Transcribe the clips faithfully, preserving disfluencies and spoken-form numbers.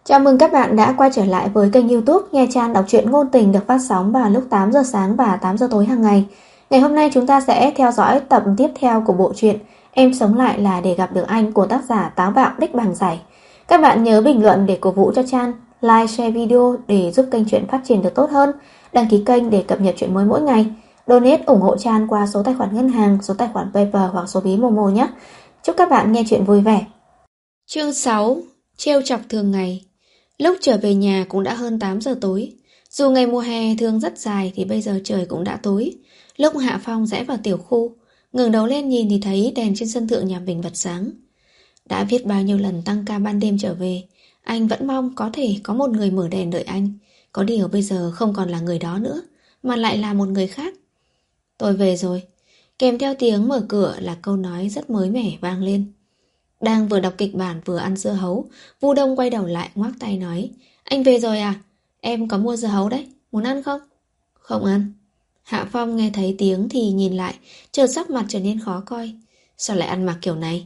Chào mừng các bạn đã quay trở lại với kênh YouTube Nha Trang đọc truyện ngôn tình được phát sóng vào lúc tám giờ sáng và tám giờ tối hàng ngày. Ngày hôm nay chúng ta sẽ theo dõi tập tiếp theo của bộ truyện Em sống lại là để gặp được anh của tác giả Táo Bạo Đích Bàng Giải. Các bạn nhớ bình luận để cổ vũ cho Trang, like, share video để giúp kênh truyện phát triển được tốt hơn, đăng ký kênh để cập nhật truyện mới mỗi ngày, donate ủng hộ Trang qua số tài khoản ngân hàng, số tài khoản PayPal hoặc số ví Momo nhé. Chúc các bạn nghe truyện vui vẻ. Chương sáu. Trêu chọc thường ngày. Lúc trở về nhà cũng đã hơn tám giờ tối. Dù ngày mùa hè thường rất dài thì bây giờ trời cũng đã tối. Lúc Hạ Phong rẽ vào tiểu khu, ngẩng đầu lên nhìn thì thấy đèn trên sân thượng nhà mình bật sáng. Đã biết bao nhiêu lần tăng ca ban đêm trở về, anh vẫn mong có thể có một người mở đèn đợi anh. Có điều bây giờ không còn là người đó nữa, mà lại là một người khác. Tôi về rồi. Kèm theo tiếng mở cửa là câu nói rất mới mẻ vang lên. Đang vừa đọc kịch bản vừa ăn dưa hấu, Vu Đông quay đầu lại ngoắc tay nói: Anh về rồi à? Em có mua dưa hấu đấy, muốn ăn không? Không ăn. Hạ Phong nghe thấy tiếng thì nhìn lại, chợt sắc mặt trở nên khó coi. Sao lại ăn mặc kiểu này?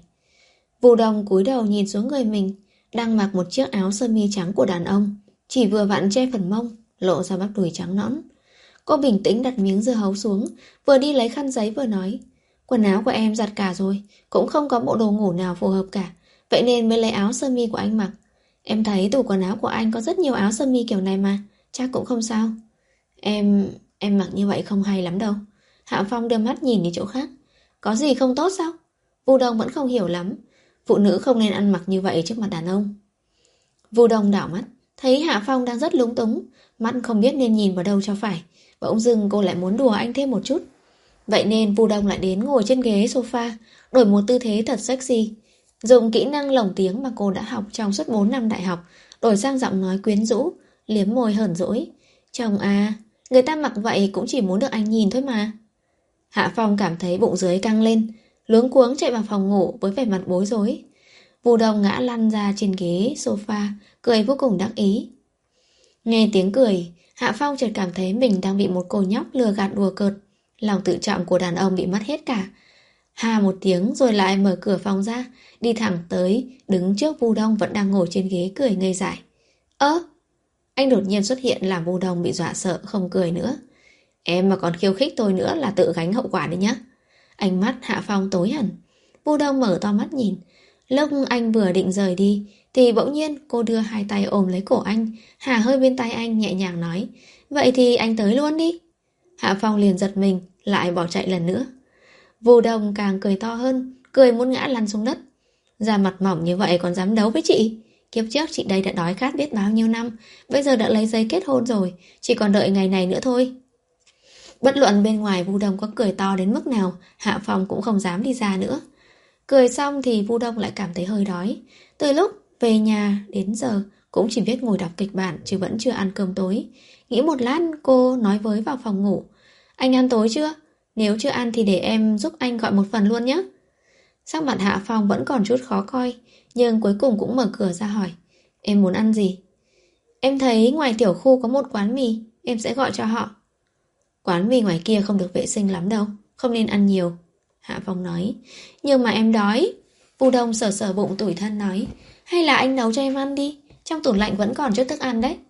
Vu Đông cúi đầu nhìn xuống người mình, đang mặc một chiếc áo sơ mi trắng của đàn ông, chỉ vừa vặn che phần mông, lộ ra bắp đùi trắng nõn. Cô bình tĩnh đặt miếng dưa hấu xuống, vừa đi lấy khăn giấy vừa nói: Quần áo của em giặt cả rồi, cũng không có bộ đồ ngủ nào phù hợp cả, vậy nên mới lấy áo sơ mi của anh mặc. Em thấy tủ quần áo của anh có rất nhiều áo sơ mi kiểu này mà, chắc cũng không sao. Em... em mặc như vậy không hay lắm đâu. Hạ Phong đưa mắt nhìn đi chỗ khác. Có gì không tốt sao? Vu Đông vẫn không hiểu lắm. Phụ nữ không nên ăn mặc như vậy trước mặt đàn ông. Vu Đông đảo mắt, thấy Hạ Phong đang rất lúng túng, mắt không biết nên nhìn vào đâu cho phải. Bỗng dưng cô lại muốn đùa anh thêm một chút. Vậy nên Vu Đông lại đến ngồi trên ghế sofa, đổi một tư thế thật sexy, dùng kỹ năng lồng tiếng mà cô đã học trong suốt bốn năm đại học, đổi sang giọng nói quyến rũ, liếm môi hờn dỗi. Chồng à, người ta mặc vậy cũng chỉ muốn được anh nhìn thôi mà. Hạ Phong cảm thấy bụng dưới căng lên, luống cuống chạy vào phòng ngủ với vẻ mặt bối rối. Vu Đông ngã lăn ra trên ghế sofa, cười vô cùng đắc ý. Nghe tiếng cười, Hạ Phong chợt cảm thấy mình đang bị một cô nhóc lừa gạt đùa cợt. Lòng tự trọng của đàn ông bị mất hết cả. Hà một tiếng rồi lại mở cửa phòng ra, đi thẳng tới, đứng trước Vu Đông vẫn đang ngồi trên ghế cười ngây dại. Ơ, anh đột nhiên xuất hiện làm Vu Đông bị dọa sợ không cười nữa. Em mà còn khiêu khích tôi nữa là tự gánh hậu quả đấy nhá. Ánh mắt Hạ Phong tối hẳn. Vu Đông mở to mắt nhìn. Lúc anh vừa định rời đi thì bỗng nhiên cô đưa hai tay ôm lấy cổ anh, hà hơi bên tai anh nhẹ nhàng nói: Vậy thì anh tới luôn đi. Hạ Phong liền giật mình, lại bỏ chạy lần nữa. Vu Đông càng cười to hơn, cười muốn ngã lăn xuống đất. Da mặt mỏng như vậy còn dám đấu với chị? Kiếp trước chị đây đã đói khát biết bao nhiêu năm, bây giờ đã lấy giấy kết hôn rồi, chỉ còn đợi ngày này nữa thôi. Bất luận bên ngoài Vu Đông có cười to đến mức nào, Hạ Phong cũng không dám đi ra nữa. Cười xong thì Vu Đông lại cảm thấy hơi đói. Từ lúc về nhà đến giờ cũng chỉ biết ngồi đọc kịch bản chứ vẫn chưa ăn cơm tối. Nghĩ một lát cô nói với vào phòng ngủ: Anh ăn tối chưa? Nếu chưa ăn thì để em giúp anh gọi một phần luôn nhé. Sắc mặt Hạ Phong vẫn còn chút khó coi, nhưng cuối cùng cũng mở cửa ra hỏi: Em muốn ăn gì? Em thấy ngoài tiểu khu có một quán mì, em sẽ gọi cho họ. Quán mì ngoài kia không được vệ sinh lắm đâu, không nên ăn nhiều, Hạ Phong nói. Nhưng mà em đói. Vu Đông sờ sờ bụng tủi thân nói: Hay là anh nấu cho em ăn đi, trong tủ lạnh vẫn còn chút thức ăn đấy.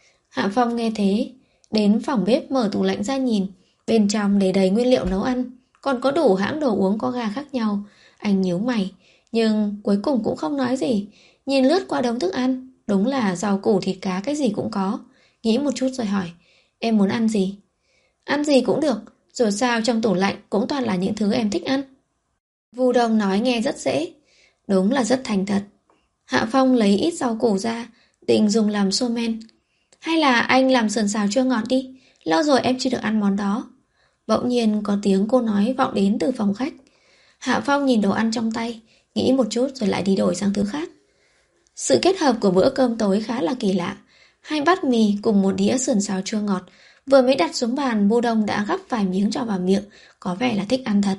Hạ Phong nghe thế, đến phòng bếp mở tủ lạnh ra nhìn. Bên trong để đầy nguyên liệu nấu ăn, còn có đủ hãng đồ uống có ga khác nhau. Anh nhíu mày, nhưng cuối cùng cũng không nói gì. Nhìn lướt qua đống thức ăn, đúng là rau củ thịt cá cái gì cũng có. Nghĩ một chút rồi hỏi: Em muốn ăn gì? Ăn gì cũng được, dù sao trong tủ lạnh cũng toàn là những thứ em thích ăn. Vu Đông nói nghe rất dễ, đúng là rất thành thật. Hạ Phong lấy ít rau củ ra, định dùng làm xô men. Hay là anh làm sườn xào chua ngọt đi, lâu rồi em chưa được ăn món đó. Bỗng nhiên có tiếng cô nói vọng đến từ phòng khách. Hạ Phong nhìn đồ ăn trong tay, nghĩ một chút rồi lại đi đổi sang thứ khác. Sự kết hợp của bữa cơm tối khá là kỳ lạ. Hai bát mì cùng một đĩa sườn xào chua ngọt. Vừa mới đặt xuống bàn, Vu Đông đã gắp vài miếng cho vào miệng, có vẻ là thích ăn thật.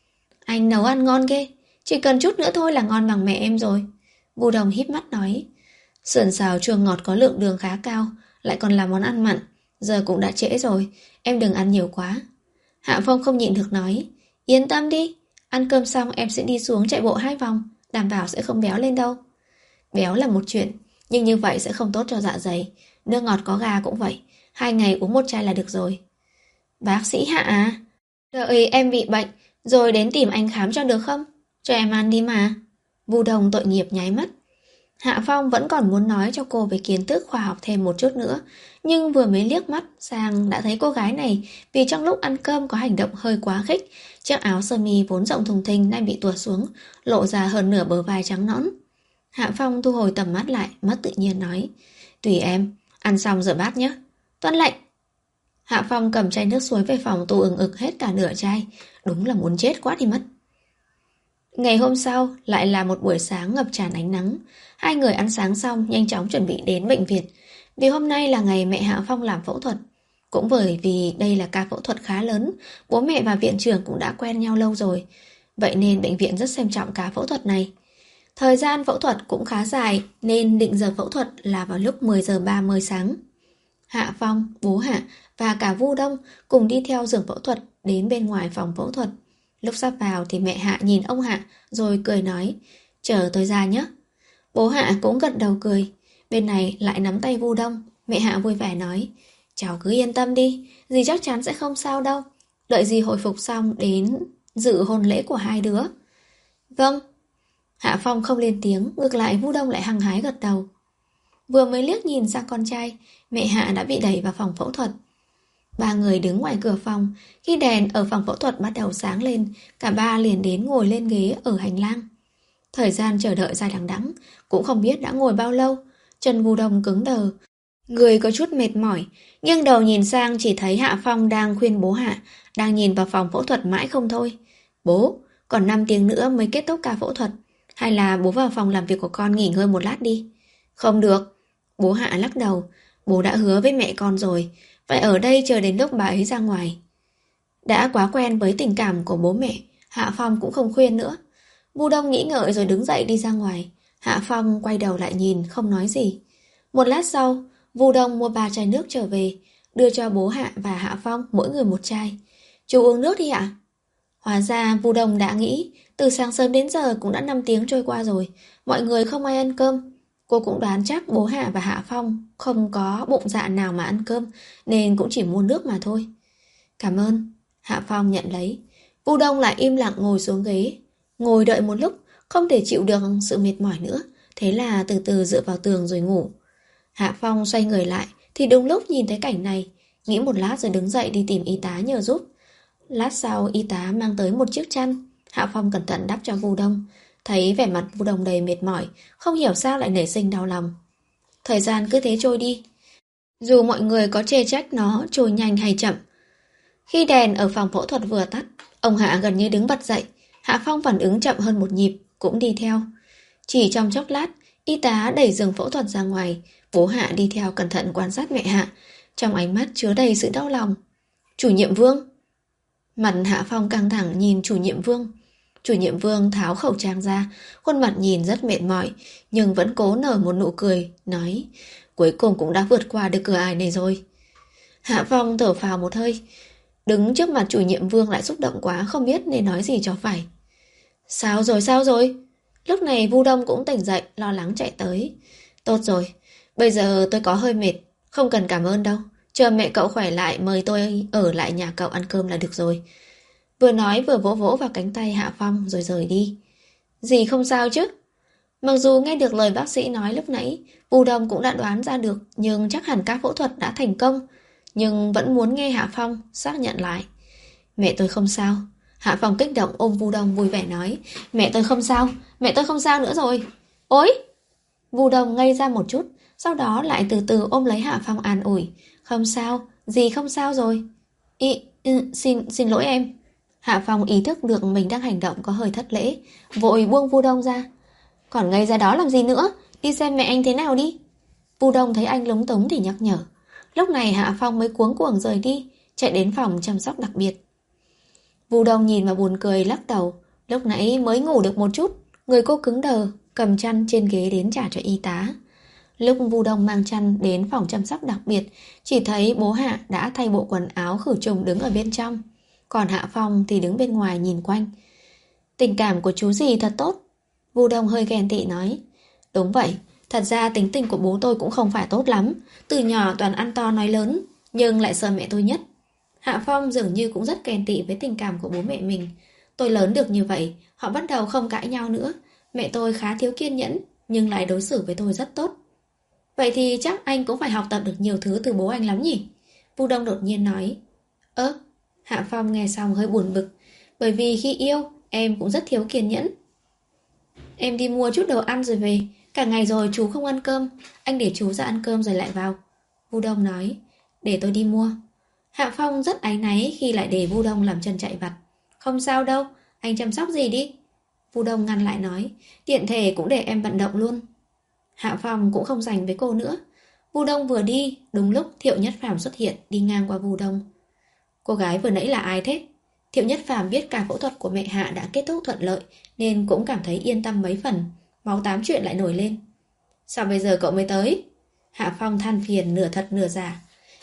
Anh nấu ăn ngon ghê, chỉ cần chút nữa thôi là ngon bằng mẹ em rồi. Vu Đông híp mắt nói. Sườn xào chua ngọt có lượng đường khá cao, lại còn là món ăn mặn. Giờ cũng đã trễ rồi, em đừng ăn nhiều quá. Hạ Phong không nhịn được nói. Yên tâm đi, ăn cơm xong em sẽ đi xuống chạy bộ hai vòng, đảm bảo sẽ không béo lên đâu. Béo là một chuyện, Nhưng như vậy sẽ không tốt cho dạ dày. Nước ngọt có ga cũng vậy, hai ngày uống một chai là được rồi. Bác sĩ Hạ à? Đợi em bị bệnh, rồi đến tìm anh khám cho được không? Cho em ăn đi mà. Vu Đông tội nghiệp nháy mắt. Hạ Phong vẫn còn muốn nói cho cô về kiến thức khoa học thêm một chút nữa, nhưng vừa mới liếc mắt sang đã thấy cô gái này vì trong lúc ăn cơm có hành động hơi quá khích. Chiếc áo sơ mi vốn rộng thùng thình đang bị tuột xuống, lộ ra hơn nửa bờ vai trắng nõn. Hạ Phong thu hồi tầm mắt lại, mất tự nhiên nói: Tùy em, ăn xong rửa bát nhé. Tuân lệnh. Hạ Phong cầm chai nước suối về phòng tu ừng ực hết cả nửa chai, đúng là muốn chết quá đi mất. Ngày hôm sau lại là một buổi sáng ngập tràn ánh nắng. Hai người ăn sáng xong nhanh chóng chuẩn bị đến bệnh viện, vì hôm nay là ngày mẹ Hạ Phong làm phẫu thuật. Cũng bởi vì đây là ca phẫu thuật khá lớn, bố mẹ và viện trưởng cũng đã quen nhau lâu rồi, vậy nên bệnh viện rất xem trọng ca phẫu thuật này. Thời gian phẫu thuật cũng khá dài, nên định giờ phẫu thuật là vào lúc mười giờ ba mươi sáng. Hạ Phong, bố Hạ và cả Vu Đông cùng đi theo giường phẫu thuật đến bên ngoài phòng phẫu thuật. Lúc sắp vào thì mẹ Hạ nhìn ông Hạ rồi cười nói: Chờ tôi ra nhé. Bố Hạ cũng gật đầu cười. Bên này lại nắm tay Vu Đông. Mẹ Hạ vui vẻ nói: Cháu cứ yên tâm đi, dì chắc chắn sẽ không sao đâu. Đợi dì hồi phục xong đến dự hôn lễ của hai đứa. Vâng. Hạ Phong không lên tiếng, ngược lại Vu Đông lại hăng hái gật đầu. Vừa mới liếc nhìn sang con trai, mẹ Hạ đã bị đẩy vào phòng phẫu thuật. Ba người đứng ngoài cửa phòng. Khi đèn ở phòng phẫu thuật bắt đầu sáng lên, cả ba liền đến ngồi lên ghế ở hành lang. Thời gian chờ đợi dài đằng đẵng, cũng không biết đã ngồi bao lâu. Chân Vu Đông cứng đờ, người có chút mệt mỏi, nghiêng đầu nhìn sang chỉ thấy Hạ Phong đang khuyên bố Hạ, đang nhìn vào phòng phẫu thuật mãi không thôi. Bố, còn năm tiếng nữa mới kết thúc ca phẫu thuật, hay là bố vào phòng làm việc của con nghỉ ngơi một lát đi? Không được. Bố Hạ lắc đầu. Bố đã hứa với mẹ con rồi, phải ở đây chờ đến lúc bà ấy ra ngoài. Đã quá quen với tình cảm của bố mẹ, Hạ Phong cũng không khuyên nữa. Vu Đông nghĩ ngợi rồi đứng dậy đi ra ngoài. Hạ Phong quay đầu lại nhìn, không nói gì. Một lát sau, Vu Đông mua ba chai nước trở về, đưa cho bố Hạ và Hạ Phong mỗi người một chai. Chú uống nước đi ạ. Hóa ra Vu Đông đã nghĩ, từ sáng sớm đến giờ cũng đã năm tiếng trôi qua rồi, mọi người không ai ăn cơm. Cô cũng đoán chắc bố Hạ và Hạ Phong không có bụng dạ nào mà ăn cơm, nên cũng chỉ mua nước mà thôi. Cảm ơn. Hạ Phong nhận lấy. Vu Đông lại im lặng ngồi xuống ghế. Ngồi đợi một lúc, không thể chịu được sự mệt mỏi nữa, thế là từ từ dựa vào tường rồi ngủ. Hạ Phong xoay người lại thì đúng lúc nhìn thấy cảnh này, nghĩ một lát rồi đứng dậy đi tìm y tá nhờ giúp. Lát sau y tá mang tới một chiếc chăn. Hạ Phong cẩn thận đắp cho Vu Đông. Thấy vẻ mặt Vu Đông đầy mệt mỏi, không hiểu sao lại nảy sinh đau lòng. Thời gian cứ thế trôi đi, dù mọi người có chê trách nó trôi nhanh hay chậm. Khi đèn ở phòng phẫu thuật vừa tắt, ông Hạ gần như đứng bật dậy. Hạ Phong phản ứng chậm hơn một nhịp, cũng đi theo. Chỉ trong chốc lát, y tá đẩy giường phẫu thuật ra ngoài. Bố Hạ đi theo cẩn thận quan sát mẹ Hạ, trong ánh mắt chứa đầy sự đau lòng. Chủ nhiệm Vương. Mặt Hạ Phong căng thẳng nhìn chủ nhiệm Vương. Chủ nhiệm Vương tháo khẩu trang ra, khuôn mặt nhìn rất mệt mỏi, nhưng vẫn cố nở một nụ cười, nói: Cuối cùng cũng đã vượt qua được cửa ải này rồi. Hạ Phong thở phào một hơi. Đứng trước mặt chủ nhiệm Vương lại xúc động quá, không biết nên nói gì cho phải. Sao rồi sao rồi? Lúc này Vu Đông cũng tỉnh dậy, lo lắng chạy tới. Tốt rồi, bây giờ tôi có hơi mệt, không cần cảm ơn đâu. Chờ mẹ cậu khỏe lại mời tôi ở lại nhà cậu ăn cơm là được rồi. Vừa nói vừa vỗ vỗ vào cánh tay Hạ Phong rồi rời đi. Dì không sao chứ? Mặc dù nghe được lời bác sĩ nói lúc nãy, Vu Đông cũng đã đoán ra được, nhưng chắc hẳn các phẫu thuật đã thành công. Nhưng vẫn muốn nghe Hạ Phong xác nhận lại. Mẹ tôi không sao. Hạ Phong kích động ôm Vu Đông vui vẻ nói: Mẹ tôi không sao, mẹ tôi không sao nữa rồi. Ôi! Vu Đông ngây ra một chút, sau đó lại từ từ ôm lấy Hạ Phong an ủi: Không sao, dì không sao rồi. Ý, ừ, xin, xin lỗi em. Hạ Phong ý thức được mình đang hành động có hơi thất lễ, vội buông Vu Đông ra. Còn ngây ra đó làm gì nữa, đi xem mẹ anh thế nào đi. Vu Đông thấy anh lúng túng thì nhắc nhở. Lúc này Hạ Phong mới cuống cuồng rời đi, chạy đến phòng chăm sóc đặc biệt. Vu Đông nhìn mà buồn cười lắc đầu. Lúc nãy mới ngủ được một chút, người cô cứng đờ, cầm chăn trên ghế đến trả cho y tá. Lúc Vu Đông mang chăn đến phòng chăm sóc đặc biệt, chỉ thấy bố Hạ đã thay bộ quần áo khử trùng đứng ở bên trong, còn Hạ Phong thì đứng bên ngoài nhìn quanh. Tình cảm của chú dì thật tốt. Vu Đông hơi ghen tị nói. Đúng vậy, Thật ra tính tình của bố tôi cũng không phải tốt lắm. Từ nhỏ toàn ăn to nói lớn, nhưng lại sợ mẹ tôi nhất. Hạ Phong dường như cũng rất ghen tị với tình cảm của bố mẹ mình. Tôi lớn được như vậy, họ bắt đầu không cãi nhau nữa. Mẹ tôi khá thiếu kiên nhẫn, nhưng lại đối xử với tôi rất tốt. Vậy thì chắc anh cũng phải học tập được nhiều thứ từ bố anh lắm nhỉ? Vu Đông đột nhiên nói. Ơ, Hạ Phong nghe xong hơi buồn bực. Bởi vì khi yêu, em cũng rất thiếu kiên nhẫn. Em đi mua chút đồ ăn rồi về. Cả ngày rồi chú không ăn cơm. Anh để chú ra ăn cơm rồi lại vào. Vu Đông nói. Để tôi đi mua. Hạ Phong rất áy náy khi lại để Vu Đông làm chân chạy vặt. Không sao đâu, anh chăm sóc gì đi. Vu Đông ngăn lại nói. Tiện thể cũng để em vận động luôn. Hạ Phong cũng không dành với cô nữa. Vu Đông vừa đi, đúng lúc Thiệu Nhất Phàm xuất hiện đi ngang qua Vu Đông. Cô gái vừa nãy là ai thế? Thiệu Nhất Phàm biết ca phẫu thuật của mẹ Hạ đã kết thúc thuận lợi nên cũng cảm thấy yên tâm mấy phần. Máu tám chuyện lại nổi lên. Sao bây giờ cậu mới tới? Hạ Phong than phiền nửa thật nửa giả.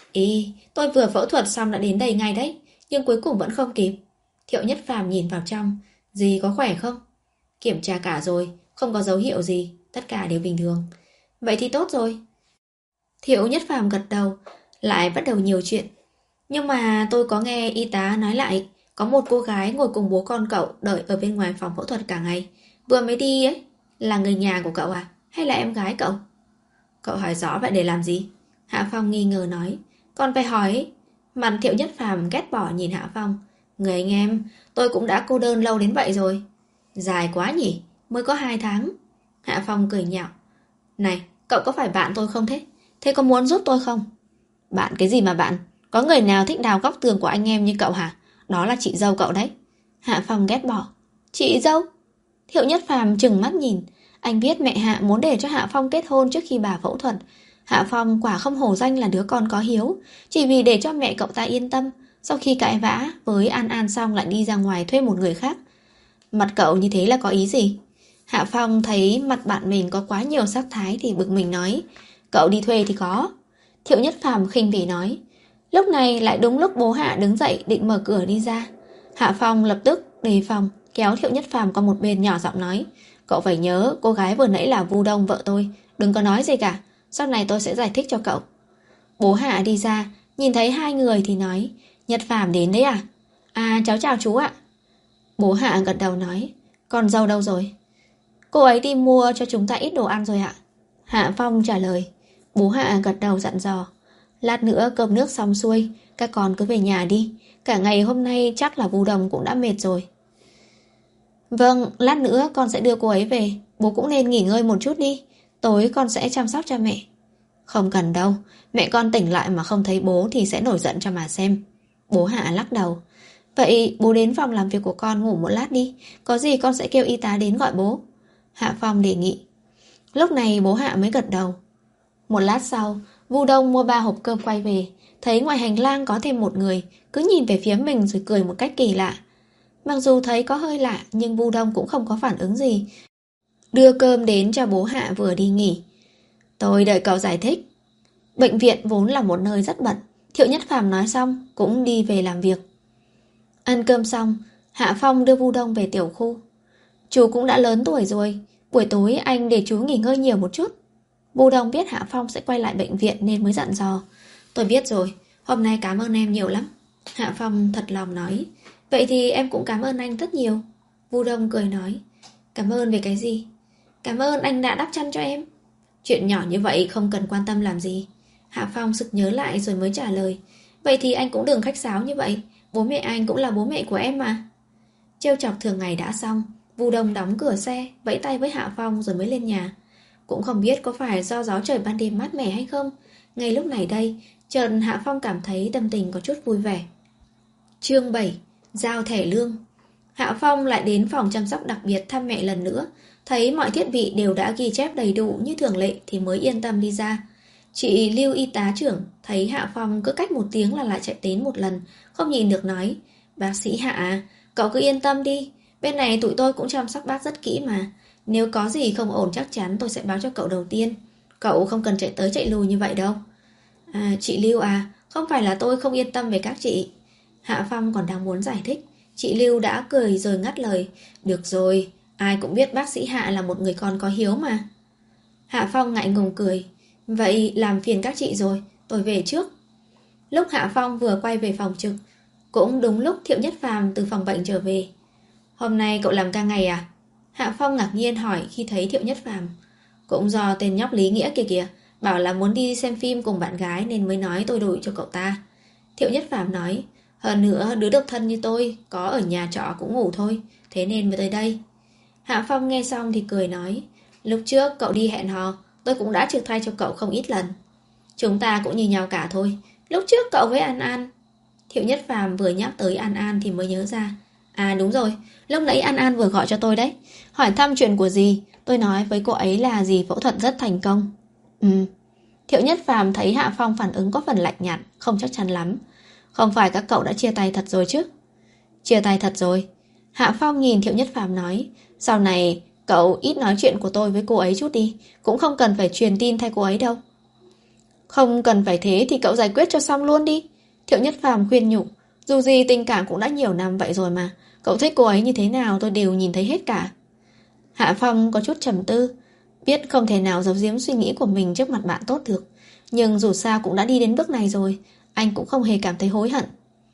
Ý, tôi vừa phẫu thuật xong đã đến đây ngay đấy, nhưng cuối cùng vẫn không kịp. Thiệu Nhất Phàm nhìn vào trong. Dì có khỏe không? Kiểm tra cả rồi, không có dấu hiệu gì, tất cả đều bình thường. Vậy thì tốt rồi. Thiệu Nhất Phàm gật đầu, lại bắt đầu nhiều chuyện. Nhưng mà tôi có nghe y tá nói lại, có một cô gái ngồi cùng bố con cậu đợi ở bên ngoài phòng phẫu thuật cả ngày. Vừa mới đi ấy, là người nhà của cậu à? Hay là em gái cậu? Cậu hỏi rõ vậy để làm gì? Hạ Phong nghi ngờ nói. Còn phải hỏi. Mặt Thiệu Nhất Phàm ghét bỏ nhìn Hạ Phong. Người anh em, tôi cũng đã cô đơn lâu đến vậy rồi. Dài quá nhỉ, mới có hai tháng. Hạ Phong cười nhạo. Này, cậu có phải bạn tôi không thế? Thế có muốn giúp tôi không? Bạn cái gì mà bạn? Có người nào thích đào góc tường của anh em như cậu hả? Đó là chị dâu cậu đấy. Hạ Phong ghét bỏ. Chị dâu? Thiệu Nhất Phàm trừng mắt nhìn. Anh biết mẹ Hạ muốn để cho Hạ Phong kết hôn trước khi bà phẫu thuật. Hạ Phong quả không hổ danh là đứa con có hiếu. Chỉ vì để cho mẹ cậu ta yên tâm. Sau khi cãi vã với An An xong lại đi ra ngoài thuê một người khác. Mặt cậu như thế là có ý gì? Hạ Phong thấy mặt bạn mình có quá nhiều sắc thái thì bực mình nói. Cậu đi thuê thì có. Thiệu Nhất Phàm khinh bỉ nói. Lúc này lại đúng lúc bố Hạ đứng dậy định mở cửa đi ra. Hạ Phong lập tức đề phòng, kéo Thiệu Nhất Phàm qua một bên nhỏ giọng nói. Cậu phải nhớ cô gái vừa nãy là Vu Đông vợ tôi. Đừng có nói gì cả. Sau này tôi sẽ giải thích cho cậu. Bố Hạ đi ra, nhìn thấy hai người thì nói. Nhất Phàm đến đấy à? À, cháu chào chú ạ. Bố Hạ gật đầu nói. Con dâu đâu rồi? Cô ấy đi mua cho chúng ta ít đồ ăn rồi ạ. Hạ Phong trả lời. Bố Hạ gật đầu dặn dò. Lát nữa cơm nước xong xuôi, các con cứ về nhà đi. Cả ngày hôm nay chắc là Vu Đông cũng đã mệt rồi. Vâng, lát nữa con sẽ đưa cô ấy về. Bố cũng nên nghỉ ngơi một chút đi. Tối con sẽ chăm sóc cho mẹ. Không cần đâu. Mẹ con tỉnh lại mà không thấy bố thì sẽ nổi giận cho mà xem. Bố Hạ lắc đầu. Vậy bố đến phòng làm việc của con ngủ một lát đi. Có gì con sẽ kêu y tá đến gọi bố. Hạ Phong đề nghị. Lúc này bố Hạ mới gật đầu. Một lát sau, Vu Đông mua ba hộp cơm quay về. Thấy ngoài hành lang có thêm một người, cứ nhìn về phía mình rồi cười một cách kỳ lạ. Mặc dù thấy có hơi lạ, nhưng Vu Đông cũng không có phản ứng gì. Đưa cơm đến cho bố Hạ vừa đi nghỉ. Tôi đợi cậu giải thích. Bệnh viện vốn là một nơi rất bận. Thiệu Nhất Phàm nói xong, cũng đi về làm việc. Ăn cơm xong, Hạ Phong đưa Vu Đông về tiểu khu. Chú cũng đã lớn tuổi rồi, buổi tối anh để chú nghỉ ngơi nhiều một chút. Vu Đông biết Hạ Phong sẽ quay lại bệnh viện nên mới dặn dò. Tôi biết rồi, hôm nay cảm ơn em nhiều lắm. Hạ Phong thật lòng nói. Vậy thì em cũng cảm ơn anh rất nhiều. Vu Đông cười nói. Cảm ơn về cái gì? Cảm ơn anh đã đắp chăn cho em. Chuyện nhỏ như vậy không cần quan tâm làm gì. Hạ Phong sực nhớ lại rồi mới trả lời. Vậy thì anh cũng đừng khách sáo như vậy. Bố mẹ anh cũng là bố mẹ của em mà. Trêu chọc thường ngày đã xong, Vu Đông đóng cửa xe, vẫy tay với Hạ Phong rồi mới lên nhà. Cũng không biết có phải do gió trời ban đêm mát mẻ hay không. Ngay lúc này đây, chợt Hạ Phong cảm thấy tâm tình có chút vui vẻ. Chương bảy. Giao thẻ lương. Hạ Phong lại đến phòng chăm sóc đặc biệt thăm mẹ lần nữa. Thấy mọi thiết bị đều đã ghi chép đầy đủ như thường lệ thì mới yên tâm đi ra. Chị Lưu y tá trưởng thấy Hạ Phong cứ cách một tiếng là lại chạy đến một lần, không nhìn được nói. Bác sĩ Hạ, cậu cứ yên tâm đi. Bên này tụi tôi cũng chăm sóc bác rất kỹ mà. Nếu có gì không ổn chắc chắn tôi sẽ báo cho cậu đầu tiên. Cậu không cần chạy tới chạy lui như vậy đâu. À, chị Lưu à, không phải là tôi không yên tâm về các chị. Hạ Phong còn đang muốn giải thích, chị Lưu đã cười rồi ngắt lời. Được rồi, ai cũng biết bác sĩ Hạ là một người con có hiếu mà. Hạ Phong ngại ngùng cười. Vậy làm phiền các chị rồi, tôi về trước. Lúc Hạ Phong vừa quay về phòng trực, cũng đúng lúc Thiệu Nhất Phàm từ phòng bệnh trở về. Hôm nay cậu làm ca ngày à? Hạ Phong ngạc nhiên hỏi khi thấy Thiệu Nhất Phàm. Cũng do tên nhóc Lý Nghĩa kìa kìa, bảo là muốn đi xem phim cùng bạn gái nên mới nói tôi đổi cho cậu ta. Thiệu Nhất Phàm nói, hơn nữa đứa độc thân như tôi có ở nhà trọ cũng ngủ thôi, thế nên mới tới đây. Hạ Phong nghe xong thì cười nói, lúc trước cậu đi hẹn hò, tôi cũng đã trực thay cho cậu không ít lần. Chúng ta cũng như nhau cả thôi. Lúc trước cậu với An An. Thiệu Nhất Phàm vừa nhắc tới An An thì mới nhớ ra. À đúng rồi, lúc nãy An An vừa gọi cho tôi đấy, hỏi thăm chuyện của dì. Tôi nói với cô ấy là dì phẫu thuật rất thành công. Ừ. Thiệu Nhất Phàm thấy Hạ Phong phản ứng có phần lạnh nhạt, không chắc chắn lắm. Không phải các cậu đã chia tay thật rồi chứ? Chia tay thật rồi. Hạ Phong nhìn Thiệu Nhất Phàm nói, sau này cậu ít nói chuyện của tôi với cô ấy chút đi, cũng không cần phải truyền tin thay cô ấy đâu. Không cần phải thế thì cậu giải quyết cho xong luôn đi. Thiệu Nhất Phàm khuyên nhủ, dù gì tình cảm cũng đã nhiều năm vậy rồi mà, cậu thích cô ấy như thế nào tôi đều nhìn thấy hết cả. Hạ Phong có chút trầm tư, biết không thể nào giấu giếm suy nghĩ của mình trước mặt bạn tốt được, nhưng dù sao cũng đã đi đến bước này rồi, anh cũng không hề cảm thấy hối hận.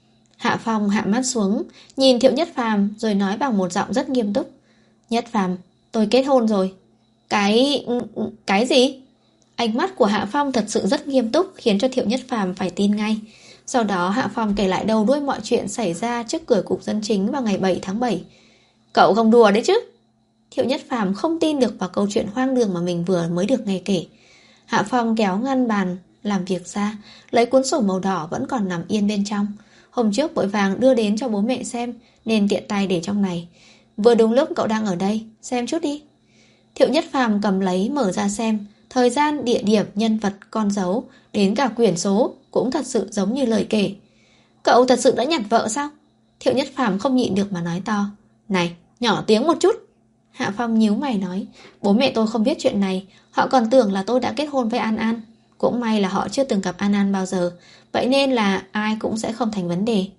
Hạ Phong hạ mắt xuống, nhìn Thiệu Nhất Phàm rồi nói bằng một giọng rất nghiêm túc, Nhất Phàm, tôi kết hôn rồi. Cái... cái gì? Ánh mắt của Hạ Phong thật sự rất nghiêm túc, khiến cho Thiệu Nhất Phàm phải tin ngay. Sau đó Hạ Phong kể lại đầu đuôi mọi chuyện xảy ra trước cửa cục dân chính vào ngày bảy tháng bảy. Cậu không đùa đấy chứ? Thiệu Nhất Phàm không tin được vào câu chuyện hoang đường mà mình vừa mới được nghe kể. Hạ Phong kéo ngăn bàn làm việc ra, lấy cuốn sổ màu đỏ vẫn còn nằm yên bên trong. Hôm trước vội vàng đưa đến cho bố mẹ xem, nên tiện tay để trong này. Vừa đúng lúc cậu đang ở đây, xem chút đi. Thiệu Nhất Phàm cầm lấy mở ra xem. Thời gian, địa điểm, nhân vật, con dấu, đến cả quyển số cũng thật sự giống như lời kể. Cậu thật sự đã nhặt vợ sao? Thiệu Nhất Phàm không nhịn được mà nói to. Này, nhỏ tiếng một chút. Hạ Phong nhíu mày nói, bố mẹ tôi không biết chuyện này, họ còn tưởng là tôi đã kết hôn với An An. Cũng may là họ chưa từng gặp An An bao giờ, vậy nên là ai cũng sẽ không thành vấn đề.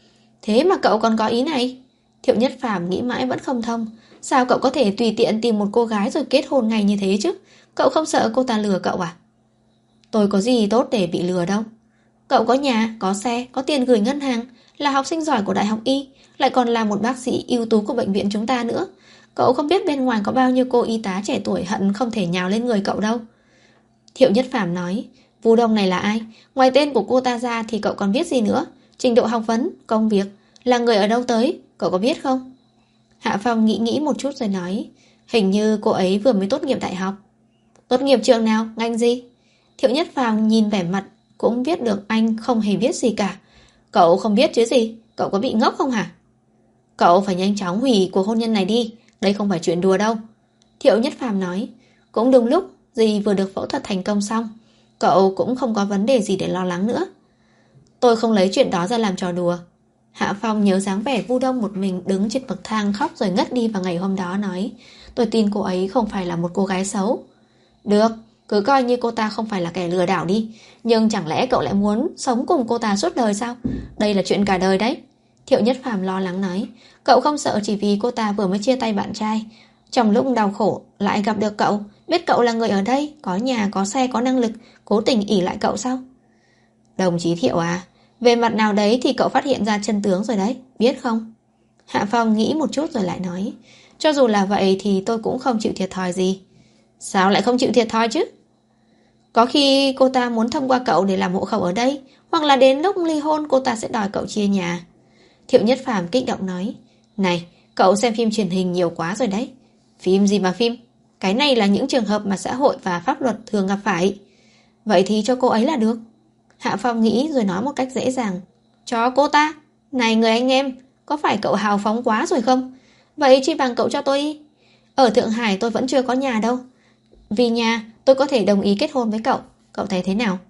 Thế mà cậu còn có ý này? Thiệu Nhất Phàm nghĩ mãi vẫn không thông. Sao cậu có thể tùy tiện tìm một cô gái rồi kết hôn ngay như thế chứ? Cậu không sợ cô ta lừa cậu à? Tôi có gì tốt để bị lừa đâu. Cậu có nhà, có xe, có tiền gửi ngân hàng, là học sinh giỏi của Đại học Y, lại còn là một bác sĩ ưu tú của bệnh viện chúng ta nữa. Cậu không biết bên ngoài có bao nhiêu cô y tá trẻ tuổi hận không thể nhào lên người cậu đâu. Thiệu Nhất Phàm nói, Vu Đông này là ai? Ngoài tên của cô ta ra thì cậu còn biết gì nữa? Trình độ học vấn, công việc, là người ở đâu tới, cậu có biết không? Hạ Phong nghĩ nghĩ một chút rồi nói, hình như cô ấy vừa mới tốt nghiệp đại học. Tốt nghiệp trường nào, ngành gì? Thiệu Nhất Phàm nhìn vẻ mặt cũng biết được anh không hề biết gì cả. Cậu không biết chứ gì? Cậu có bị ngốc không hả? Cậu phải nhanh chóng hủy cuộc hôn nhân này đi, đây không phải chuyện đùa đâu. Thiệu Nhất Phàm nói, cũng đúng lúc dì vừa được phẫu thuật thành công xong, cậu cũng không có vấn đề gì để lo lắng nữa. Tôi không lấy chuyện đó ra làm trò đùa. Hạ Phong nhớ dáng vẻ Vu Đông một mình đứng trên bậc thang khóc rồi ngất đi vào ngày hôm đó, nói, tôi tin cô ấy không phải là một cô gái xấu. Được, cứ coi như cô ta không phải là kẻ lừa đảo đi. Nhưng chẳng lẽ cậu lại muốn sống cùng cô ta suốt đời sao? Đây là chuyện cả đời đấy. Thiệu Nhất Phàm lo lắng nói, cậu không sợ chỉ vì cô ta vừa mới chia tay bạn trai, trong lúc đau khổ lại gặp được cậu, biết cậu là người ở đây, có nhà, có xe, có năng lực, cố tình ỷ lại cậu sao? Đồng chí Thiệu à, về mặt nào đấy thì cậu phát hiện ra chân tướng rồi đấy, biết không? Hạ Phong nghĩ một chút rồi lại nói, cho dù là vậy thì tôi cũng không chịu thiệt thòi gì. Sao lại không chịu thiệt thòi chứ? Có khi cô ta muốn thông qua cậu để làm hộ khẩu ở đây, hoặc là đến lúc ly hôn cô ta sẽ đòi cậu chia nhà. Thiệu Nhất Phàm kích động nói, này, cậu xem phim truyền hình nhiều quá rồi đấy. Phim gì mà phim? Cái này là những trường hợp mà xã hội và pháp luật thường gặp phải. Vậy thì cho cô ấy là được. Hạ Phong nghĩ rồi nói một cách dễ dàng, cho cô ta? Này người anh em, có phải cậu hào phóng quá rồi không? Vậy chi bằng cậu cho tôi đi. Ở Thượng Hải tôi vẫn chưa có nhà đâu. Vì nhà tôi có thể đồng ý kết hôn với cậu. Cậu thấy thế nào?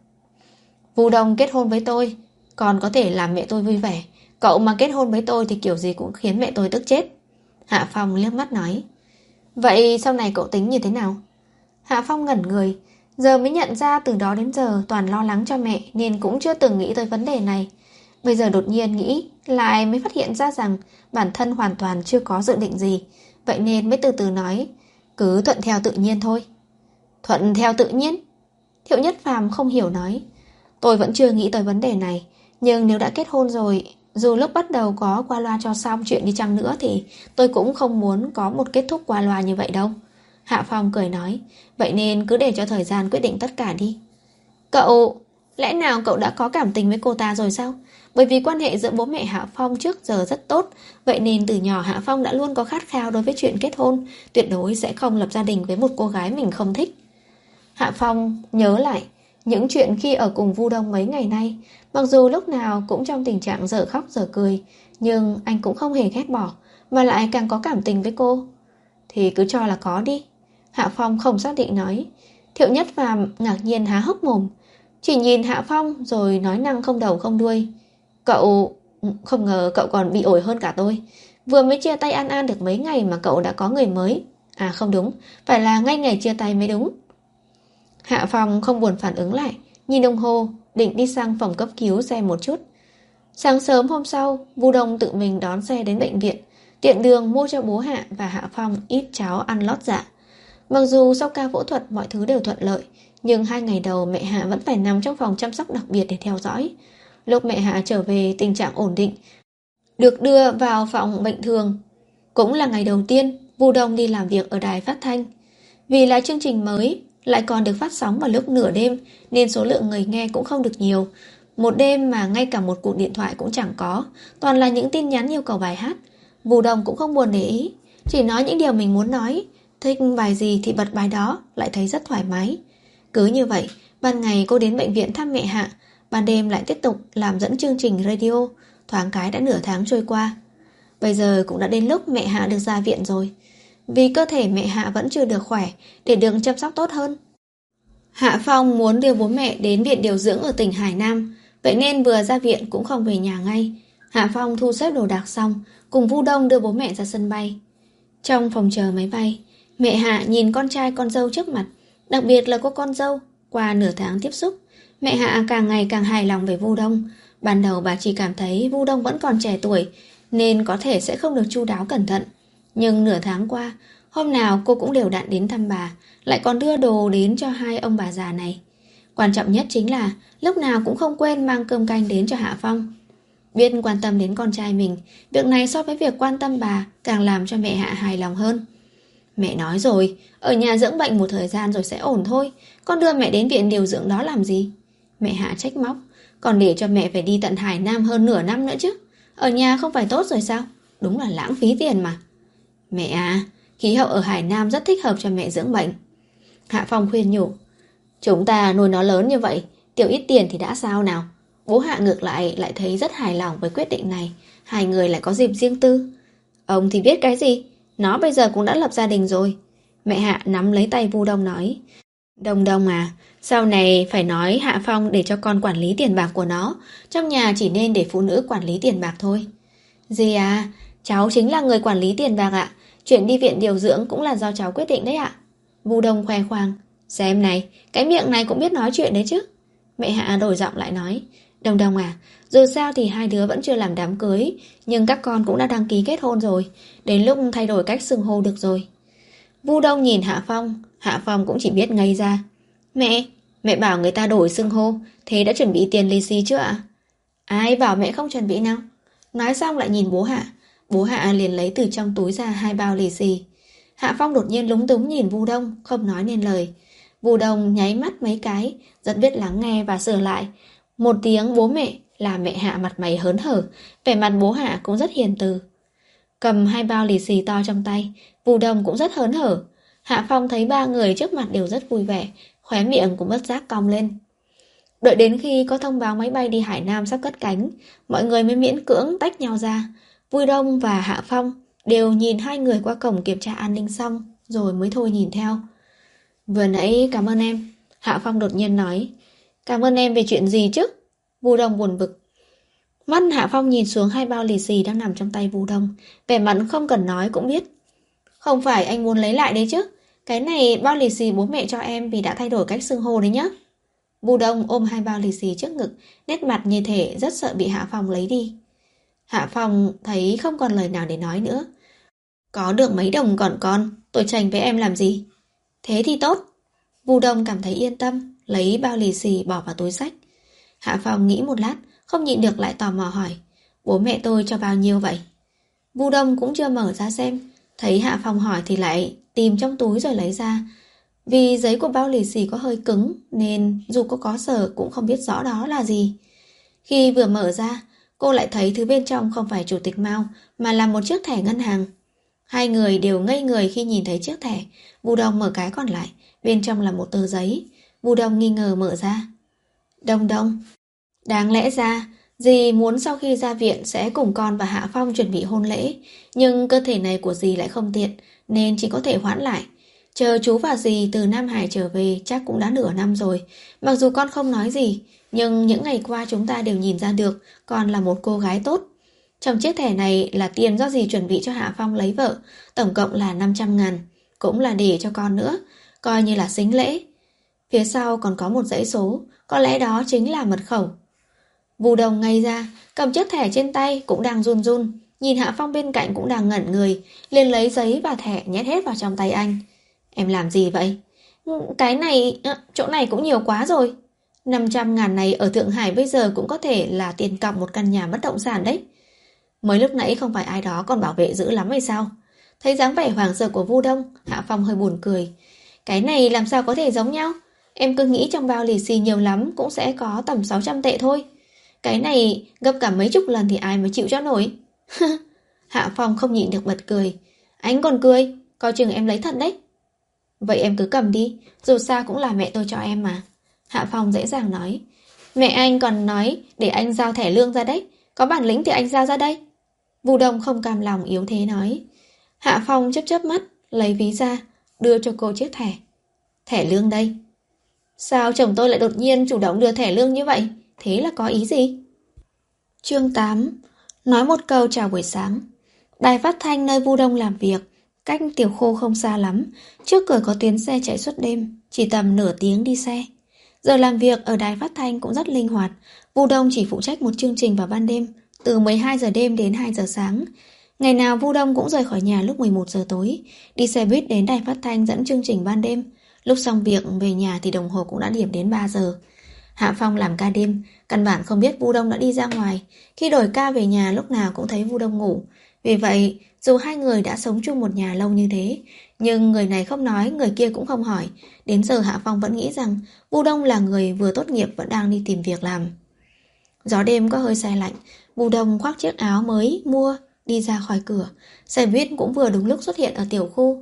Vu Đông kết hôn với tôi còn có thể làm mẹ tôi vui vẻ. Cậu mà kết hôn với tôi thì kiểu gì cũng khiến mẹ tôi tức chết. Hạ Phong liếc mắt nói, vậy sau này cậu tính như thế nào? Hạ Phong ngẩn người, giờ mới nhận ra từ đó đến giờ toàn lo lắng cho mẹ nên cũng chưa từng nghĩ tới vấn đề này. Bây giờ đột nhiên nghĩ lại mới phát hiện ra rằng bản thân hoàn toàn chưa có dự định gì. Vậy nên mới từ từ nói, cứ thuận theo tự nhiên thôi. Thuận theo tự nhiên. Thiệu Nhất Phàm không hiểu nói. Tôi vẫn chưa nghĩ tới vấn đề này, nhưng nếu đã kết hôn rồi, dù lúc bắt đầu có qua loa cho xong chuyện đi chăng nữa thì tôi cũng không muốn có một kết thúc qua loa như vậy đâu. Hạ Phong cười nói. Vậy nên cứ để cho thời gian quyết định tất cả đi. Cậu, lẽ nào cậu đã có cảm tình với cô ta rồi sao? Bởi vì quan hệ giữa bố mẹ Hạ Phong trước giờ rất tốt, vậy nên từ nhỏ Hạ Phong đã luôn có khát khao đối với chuyện kết hôn, tuyệt đối sẽ không lập gia đình với một cô gái mình không thích. Hạ Phong nhớ lại những chuyện khi ở cùng Vu Đông mấy ngày nay, mặc dù lúc nào cũng trong tình trạng dở khóc dở cười, nhưng anh cũng không hề ghét bỏ, mà lại càng có cảm tình với cô. Thì cứ cho là có đi. Hạ Phong không xác định nói. Thiệu Nhất Phàm ngạc nhiên há hốc mồm, chỉ nhìn Hạ Phong rồi nói năng không đầu không đuôi. Cậu... Không ngờ cậu còn bị ổi hơn cả tôi. Vừa mới chia tay An An được mấy ngày mà cậu đã có người mới. À không đúng, phải là ngay ngày chia tay mới đúng. Hạ Phong không buồn phản ứng lại, nhìn đồng hồ, định đi sang phòng cấp cứu xem một chút. Sáng sớm hôm sau, Vu Đông tự mình đón xe đến bệnh viện, tiện đường mua cho bố Hạ và Hạ Phong ít cháo ăn lót dạ. Mặc dù sau ca phẫu thuật mọi thứ đều thuận lợi, nhưng hai ngày đầu mẹ Hạ vẫn phải nằm trong phòng chăm sóc đặc biệt để theo dõi. Lúc mẹ Hạ trở về tình trạng ổn định, được đưa vào phòng bệnh thường. Cũng là ngày đầu tiên Vu Đông đi làm việc ở đài phát thanh. Vì là chương trình mới, lại còn được phát sóng vào lúc nửa đêm, nên số lượng người nghe cũng không được nhiều. Một đêm mà ngay cả một cuộc điện thoại cũng chẳng có, toàn là những tin nhắn yêu cầu bài hát. Vu Đông cũng không buồn để ý, chỉ nói những điều mình muốn nói. Thích bài gì thì bật bài đó, lại thấy rất thoải mái. Cứ như vậy, ban ngày cô đến bệnh viện thăm mẹ Hạ, ban đêm lại tiếp tục làm dẫn chương trình radio. Thoáng cái đã nửa tháng trôi qua. Bây giờ cũng đã đến lúc mẹ Hạ được ra viện rồi. Vì cơ thể mẹ Hạ vẫn chưa được khỏe, để được chăm sóc tốt hơn, Hạ Phong muốn đưa bố mẹ đến viện điều dưỡng ở tỉnh Hải Nam, vậy nên vừa ra viện cũng không về nhà ngay. Hạ Phong thu xếp đồ đạc xong, cùng Vu Đông đưa bố mẹ ra sân bay. Trong phòng chờ máy bay, mẹ Hạ nhìn con trai con dâu trước mặt, đặc biệt là cô con dâu. Qua nửa tháng tiếp xúc, mẹ Hạ càng ngày càng hài lòng về Vu Đông. Ban đầu bà chỉ cảm thấy Vu Đông vẫn còn trẻ tuổi, nên có thể sẽ không được chu đáo cẩn thận. Nhưng nửa tháng qua, hôm nào cô cũng đều đặn đến thăm bà, lại còn đưa đồ đến cho hai ông bà già này. Quan trọng nhất chính là lúc nào cũng không quên mang cơm canh đến cho Hạ Phong. Biết quan tâm đến con trai mình, việc này so với việc quan tâm bà càng làm cho mẹ Hạ hài lòng hơn. Mẹ nói rồi, ở nhà dưỡng bệnh một thời gian rồi sẽ ổn thôi, con đưa mẹ đến viện điều dưỡng đó làm gì? Mẹ Hạ trách móc, còn để cho mẹ phải đi tận Hải Nam hơn nửa năm nữa chứ. Ở nhà không phải tốt rồi sao? Đúng là lãng phí tiền mà. Mẹ à, khí hậu ở Hải Nam rất thích hợp cho mẹ dưỡng bệnh. Hạ Phong khuyên nhủ. Chúng ta nuôi nó lớn như vậy, tiêu ít tiền thì đã sao nào? Bố Hạ ngược lại lại thấy rất hài lòng với quyết định này. Hai người lại có dịp riêng tư. Ông thì biết cái gì? Nó bây giờ cũng đã lập gia đình rồi. Mẹ Hạ nắm lấy tay Vu Đông nói. Đông Đông à, sau này phải nói Hạ Phong để cho con quản lý tiền bạc của nó. Trong nhà chỉ nên để phụ nữ quản lý tiền bạc thôi. Dì à, cháu chính là người quản lý tiền bạc ạ. Chuyện đi viện điều dưỡng cũng là do cháu quyết định đấy ạ. Vu Đông khoe khoang. Xem này, cái miệng này cũng biết nói chuyện đấy chứ. Mẹ Hạ đổi giọng lại nói. Đông Đông à, dù sao thì hai đứa vẫn chưa làm đám cưới, nhưng các con cũng đã đăng ký kết hôn rồi. Đến lúc thay đổi cách xưng hô được rồi. Vu Đông nhìn Hạ Phong. Hạ Phong cũng chỉ biết ngây ra. Mẹ, mẹ bảo người ta đổi xưng hô, thế đã chuẩn bị tiền lì xì chưa ạ? Ai bảo mẹ không chuẩn bị nào? Nói xong lại nhìn bố Hạ. Bố Hạ liền lấy từ trong túi ra hai bao lì xì. Hạ Phong đột nhiên lúng túng nhìn Vu Đông, không nói nên lời. Vu Đông nháy mắt mấy cái, rất biết lắng nghe và sửa lại. Một tiếng bố mẹ là mẹ Hạ mặt mày hớn hở, vẻ mặt bố Hạ cũng rất hiền từ. Cầm hai bao lì xì to trong tay, Vu Đông cũng rất hớn hở. Hạ Phong thấy ba người trước mặt đều rất vui vẻ, khóe miệng cũng bất giác cong lên. Đợi đến khi có thông báo máy bay đi Hải Nam sắp cất cánh, mọi người mới miễn cưỡng tách nhau ra. Vu Đông và Hạ Phong đều nhìn hai người qua cổng kiểm tra an ninh xong, rồi mới thôi nhìn theo. Vừa nãy cảm ơn em. Hạ Phong đột nhiên nói. Cảm ơn em về chuyện gì chứ? Vu Đông buồn bực. Mắt Hạ Phong nhìn xuống hai bao lì xì đang nằm trong tay Vu Đông, vẻ mặt không cần nói cũng biết. Không phải anh muốn lấy lại đấy chứ? Cái này bao lì xì bố mẹ cho em vì đã thay đổi cách xưng hô đấy nhá. Vu Đông ôm hai bao lì xì trước ngực, nét mặt như thể rất sợ bị Hạ Phong lấy đi. Hạ Phong thấy không còn lời nào để nói nữa. Có được mấy đồng còn con, tôi tranh với em làm gì? Thế thì tốt. Vu Đông cảm thấy yên tâm, lấy bao lì xì bỏ vào túi xách. Hạ Phong nghĩ một lát, không nhịn được lại tò mò hỏi, bố mẹ tôi cho bao nhiêu vậy? Vu Đông cũng chưa mở ra xem, thấy Hạ Phong hỏi thì lại tìm trong túi rồi lấy ra. Vì giấy của bao lì xì có hơi cứng nên dù cô có sờ cũng không biết rõ đó là gì. Khi vừa mở ra, cô lại thấy thứ bên trong không phải chủ tịch Mao mà là một chiếc thẻ ngân hàng. Hai người đều ngây người khi nhìn thấy chiếc thẻ. Vu Đông mở cái còn lại, bên trong là một tờ giấy. Vu Đông nghi ngờ mở ra. Đông Đông, đáng lẽ ra dì muốn sau khi ra viện sẽ cùng con và Hạ Phong chuẩn bị hôn lễ, nhưng cơ thể này của dì lại không tiện nên chỉ có thể hoãn lại. Chờ chú và dì từ Nam Hải trở về chắc cũng đã nửa năm rồi. Mặc dù con không nói gì, nhưng những ngày qua chúng ta đều nhìn ra được con là một cô gái tốt. Trong chiếc thẻ này là tiền do dì chuẩn bị cho Hạ Phong lấy vợ, tổng cộng là năm trăm ngàn, cũng là để cho con nữa, coi như là sính lễ. Phía sau còn có một dãy số, có lẽ đó chính là mật khẩu. Vu Đông ngây ra, cầm chiếc thẻ trên tay cũng đang run run, nhìn Hạ Phong bên cạnh cũng đang ngẩn người, liền lấy giấy và thẻ nhét hết vào trong tay anh. Em làm gì vậy? Cái này, chỗ này cũng nhiều quá rồi. năm trăm ngàn này ở Thượng Hải bây giờ cũng có thể là tiền cọc một căn nhà bất động sản đấy. Mới lúc nãy không phải ai đó còn bảo vệ dữ lắm hay sao? Thấy dáng vẻ hoảng sợ của Vu Đông, Hạ Phong hơi buồn cười. Cái này làm sao có thể giống nhau? Em cứ nghĩ trong bao lì xì nhiều lắm cũng sẽ có tầm sáu trăm tệ thôi. Cái này gấp cả mấy chục lần thì ai mới chịu cho nổi. Hạ Phong không nhịn được bật cười. Anh còn cười, coi chừng em lấy thật đấy. Vậy em cứ cầm đi, dù sao cũng là mẹ tôi cho em mà. Hạ Phong dễ dàng nói. Mẹ anh còn nói để anh giao thẻ lương ra đấy, có bản lĩnh thì anh giao ra đây. Vu Đông không cam lòng yếu thế nói. Hạ Phong chớp chớp mắt, lấy ví ra, đưa cho cô chiếc thẻ. Thẻ lương đây. Sao chồng tôi lại đột nhiên chủ động đưa thẻ lương như vậy? Thế là có ý gì? Chương tám. Nói một câu chào buổi sáng. Đài phát thanh nơi Vu Đông làm việc, cách Tiểu Khô không xa lắm. Trước cửa có tuyến xe chạy suốt đêm, chỉ tầm nửa tiếng đi xe. Giờ làm việc ở đài phát thanh cũng rất linh hoạt. Vu Đông chỉ phụ trách một chương trình vào ban đêm, từ mười hai giờ đêm đến hai giờ sáng. Ngày nào Vu Đông cũng rời khỏi nhà lúc mười một giờ tối, đi xe buýt đến đài phát thanh dẫn chương trình ban đêm. Lúc xong việc về nhà thì đồng hồ cũng đã điểm đến ba giờ. Hạ Phong làm ca đêm, căn bản không biết Vu Đông đã đi ra ngoài. Khi đổi ca về nhà lúc nào cũng thấy Vu Đông ngủ. Vì vậy, dù hai người đã sống chung một nhà lâu như thế, nhưng người này không nói, người kia cũng không hỏi. Đến giờ Hạ Phong vẫn nghĩ rằng Vu Đông là người vừa tốt nghiệp vẫn đang đi tìm việc làm. Gió đêm có hơi se lạnh, Vu Đông khoác chiếc áo mới mua, đi ra khỏi cửa. Xe buýt cũng vừa đúng lúc xuất hiện ở tiểu khu.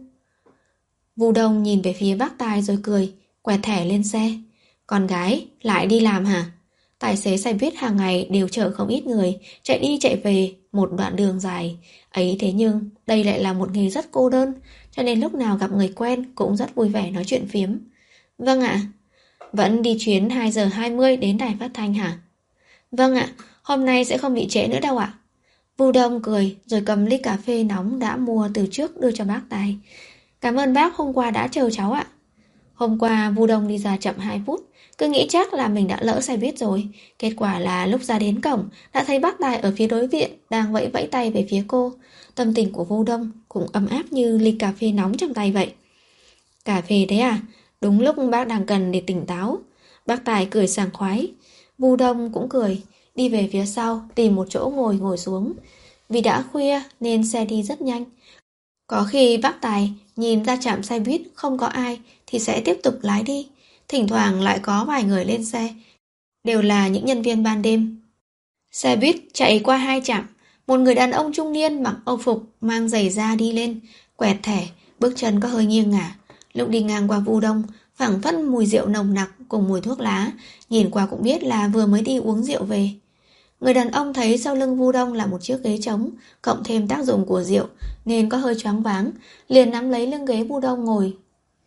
Vu Đông nhìn về phía bác tài rồi cười, quẹt thẻ lên xe. Con gái, lại đi làm hả? Tài xế xe buýt hàng ngày đều chở không ít người, chạy đi chạy về một đoạn đường dài. Ấy thế nhưng, đây lại là một nghề rất cô đơn, cho nên lúc nào gặp người quen cũng rất vui vẻ nói chuyện phiếm. Vâng ạ. Vẫn đi chuyến hai giờ hai mươi đến đài phát thanh hả? Vâng ạ, hôm nay sẽ không bị trễ nữa đâu ạ. Vu Đông cười rồi cầm ly cà phê nóng đã mua từ trước đưa cho bác Tài. Cảm ơn bác hôm qua đã chờ cháu ạ. Hôm qua Vu Đông đi ra chậm hai phút, cứ nghĩ chắc là mình đã lỡ xe buýt rồi. Kết quả là lúc ra đến cổng đã thấy bác Tài ở phía đối diện đang vẫy vẫy tay về phía cô. Tâm tình của Vu Đông cũng ấm áp như ly cà phê nóng trong tay vậy. Cà phê đấy à? Đúng lúc bác đang cần để tỉnh táo. Bác Tài cười sảng khoái. Vu Đông cũng cười, đi về phía sau tìm một chỗ ngồi ngồi xuống. Vì đã khuya nên xe đi rất nhanh. Có khi bác Tài nhìn ra trạm xe buýt không có ai thì sẽ tiếp tục lái đi. Thỉnh thoảng lại có vài người lên xe, đều là những nhân viên ban đêm. Xe buýt chạy qua hai trạm. Một người đàn ông trung niên mặc âu phục, mang giày da đi lên, quẹt thẻ, bước chân có hơi nghiêng ngả. Lúc đi ngang qua Vu Đông, phảng phất mùi rượu nồng nặc cùng mùi thuốc lá, nhìn qua cũng biết là vừa mới đi uống rượu về. Người đàn ông thấy sau lưng Vu Đông là một chiếc ghế trống, cộng thêm tác dụng của rượu nên có hơi choáng váng, liền nắm lấy lưng ghế Vu Đông ngồi.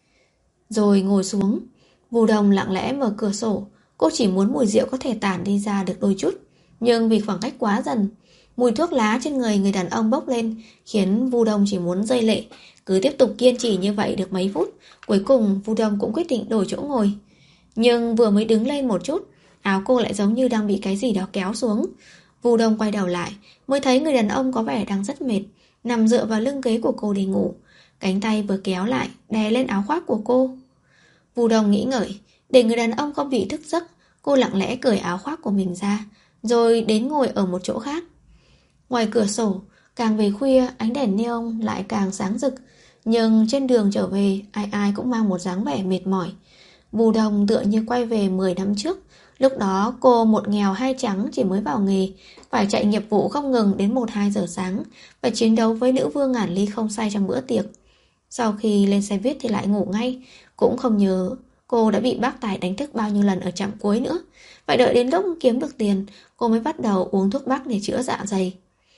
Rồi ngồi xuống. Vu Đông lặng lẽ mở cửa sổ. Cô chỉ muốn mùi rượu có thể tản đi ra được đôi chút, nhưng vì khoảng cách quá gần, mùi thuốc lá trên người người đàn ông bốc lên, khiến Vu Đông chỉ muốn rơi lệ. Cứ tiếp tục kiên trì như vậy được mấy phút, cuối cùng Vu Đông cũng quyết định đổi chỗ ngồi. Nhưng vừa mới đứng lên một chút, áo cô lại giống như đang bị cái gì đó kéo xuống. Vu Đông quay đầu lại, mới thấy người đàn ông có vẻ đang rất mệt, nằm dựa vào lưng ghế của cô để ngủ. Cánh tay vừa kéo lại, đè lên áo khoác của cô. Vu Đông nghĩ ngợi, để người đàn ông không bị thức giấc, cô lặng lẽ cởi áo khoác của mình ra, rồi đến ngồi ở một chỗ khác. Ngoài cửa sổ, càng về khuya ánh đèn neon lại càng sáng rực, nhưng trên đường trở về ai ai cũng mang một dáng vẻ mệt mỏi. Vu Đông tựa như quay về mười năm trước. Lúc đó cô một nghèo hai trắng chỉ mới vào nghề, phải chạy nghiệp vụ không ngừng đến một hai giờ sáng, phải chiến đấu với nữ vương ngàn ly không say trong bữa tiệc. Sau khi lên xe buýt thì lại ngủ ngay, cũng không nhớ cô đã bị bác tài đánh thức bao nhiêu lần ở trạm cuối nữa. Phải đợi đến lúc kiếm được tiền, cô mới bắt đầu uống thuốc bắc để chữa dạ dày.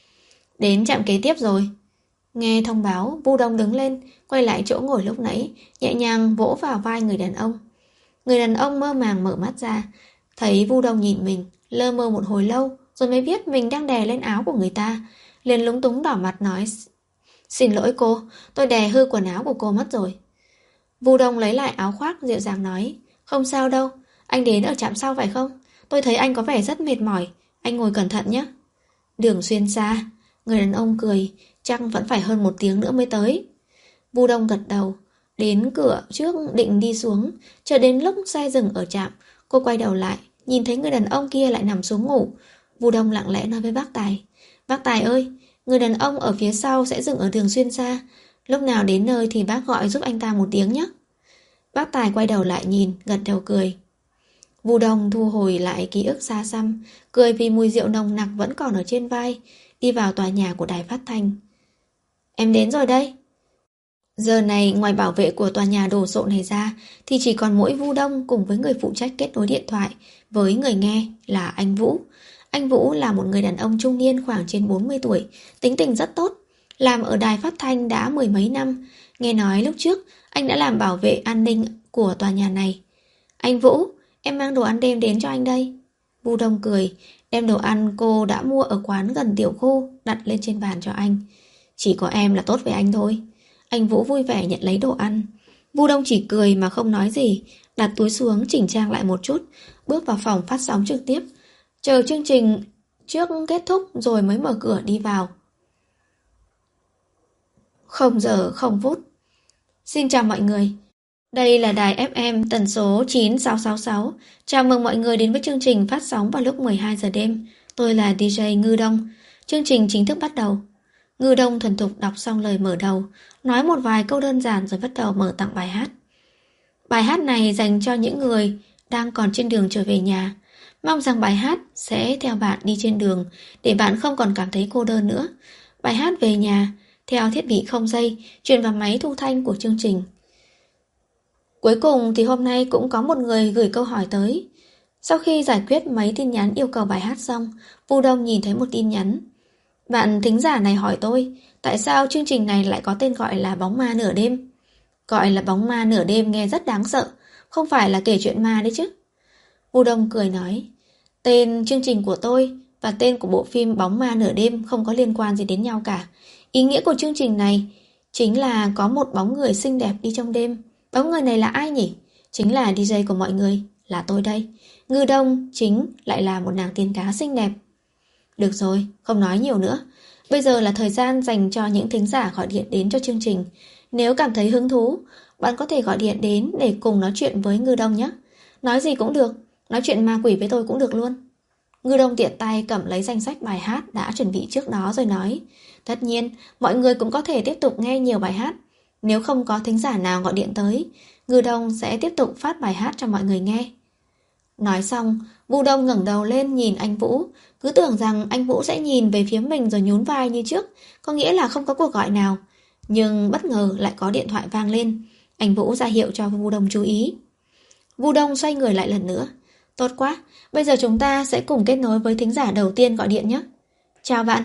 Đến trạm kế tiếp rồi. Nghe thông báo, Vu Đông đứng lên, quay lại chỗ ngồi lúc nãy, nhẹ nhàng vỗ vào vai người đàn ông. Người đàn ông mơ màng mở mắt ra, thấy Vu Đông nhìn mình, lơ mơ một hồi lâu, rồi mới biết mình đang đè lên áo của người ta, liền lúng túng đỏ mặt nói: Xin lỗi cô, tôi đè hư quần áo của cô mất rồi. Vu Đông lấy lại áo khoác, dịu dàng nói: Không sao đâu, anh đến ở trạm sau phải không? Tôi thấy anh có vẻ rất mệt mỏi, anh ngồi cẩn thận nhé. Đường xuyên xa. Người đàn ông cười, chắc vẫn phải hơn một tiếng nữa mới tới. Vu Đông gật đầu, đến cửa trước định đi xuống, chờ đến lúc xe dừng ở trạm, cô quay đầu lại, nhìn thấy người đàn ông kia lại nằm xuống ngủ. Vu Đông lặng lẽ nói với bác Tài: Bác Tài ơi, người đàn ông ở phía sau sẽ dừng ở đường xuyên xa, lúc nào đến nơi thì bác gọi giúp anh ta một tiếng nhé. Bác Tài quay đầu lại nhìn, gật đầu cười. Vu Đông thu hồi lại ký ức xa xăm, cười vì mùi rượu nồng nặc vẫn còn ở trên vai, đi vào tòa nhà của đài phát thanh. Em đến rồi đây. Giờ này ngoài bảo vệ của tòa nhà đồ sộ này ra thì chỉ còn mỗi Vu Đông cùng với người phụ trách kết nối điện thoại với người nghe là anh Vũ. Anh Vũ là một người đàn ông trung niên khoảng trên bốn mươi tuổi, tính tình rất tốt, làm ở đài phát thanh đã mười mấy năm. Nghe nói lúc trước anh đã làm bảo vệ an ninh của tòa nhà này. Anh Vũ, em mang đồ ăn đêm đến cho anh đây. Vu Đông cười, đem đồ ăn cô đã mua ở quán gần tiểu khu đặt lên trên bàn cho anh. Chỉ có em là tốt với anh thôi. Anh Vũ vui vẻ nhận lấy đồ ăn. Vu Đông chỉ cười mà không nói gì, đặt túi xuống chỉnh trang lại một chút, bước vào phòng phát sóng trực tiếp, chờ chương trình trước kết thúc rồi mới mở cửa đi vào. Không giờ không phút. Xin chào mọi người. Đây là đài ép em tần số chín sáu sáu sáu. Chào mừng mọi người đến với chương trình phát sóng vào lúc mười hai giờ đêm. Tôi là đi giây Ngư Đông. Chương trình chính thức bắt đầu. Ngư Đông thuần thục đọc xong lời mở đầu, nói một vài câu đơn giản rồi bắt đầu mở tặng bài hát. Bài hát này dành cho những người đang còn trên đường trở về nhà. Mong rằng bài hát sẽ theo bạn đi trên đường để bạn không còn cảm thấy cô đơn nữa. Bài hát về nhà, theo thiết bị không dây, truyền vào máy thu thanh của chương trình. Cuối cùng thì hôm nay cũng có một người gửi câu hỏi tới. Sau khi giải quyết mấy tin nhắn yêu cầu bài hát xong, Vu Đông nhìn thấy một tin nhắn. Bạn thính giả này hỏi tôi, tại sao chương trình này lại có tên gọi là Bóng Ma Nửa Đêm? Gọi là Bóng Ma Nửa Đêm nghe rất đáng sợ, không phải là kể chuyện ma đấy chứ. Vu Đông cười nói, tên chương trình của tôi và tên của bộ phim Bóng Ma Nửa Đêm không có liên quan gì đến nhau cả. Ý nghĩa của chương trình này chính là có một bóng người xinh đẹp đi trong đêm. Bóng người này là ai nhỉ? Chính là đi giây của mọi người, là tôi đây. Ngư Đông chính lại là một nàng tiên cá xinh đẹp. Được rồi, không nói nhiều nữa. Bây giờ là thời gian dành cho những thính giả gọi điện đến cho chương trình. Nếu cảm thấy hứng thú, bạn có thể gọi điện đến để cùng nói chuyện với Ngư Đông nhé. Nói gì cũng được, nói chuyện ma quỷ với tôi cũng được luôn. Ngư Đông tiện tay cầm lấy danh sách bài hát đã chuẩn bị trước đó rồi nói, tất nhiên, mọi người cũng có thể tiếp tục nghe nhiều bài hát. Nếu không có thính giả nào gọi điện tới, Ngư Đông sẽ tiếp tục phát bài hát cho mọi người nghe. Nói xong, Vu Đông ngẩng đầu lên nhìn anh Vũ, cứ tưởng rằng anh Vũ sẽ nhìn về phía mình rồi nhún vai như trước, có nghĩa là không có cuộc gọi nào. Nhưng bất ngờ lại có điện thoại vang lên. Anh Vũ ra hiệu cho Vu Đông chú ý. Vu Đông xoay người lại lần nữa. Tốt quá, bây giờ chúng ta sẽ cùng kết nối với thính giả đầu tiên gọi điện nhé. Chào bạn.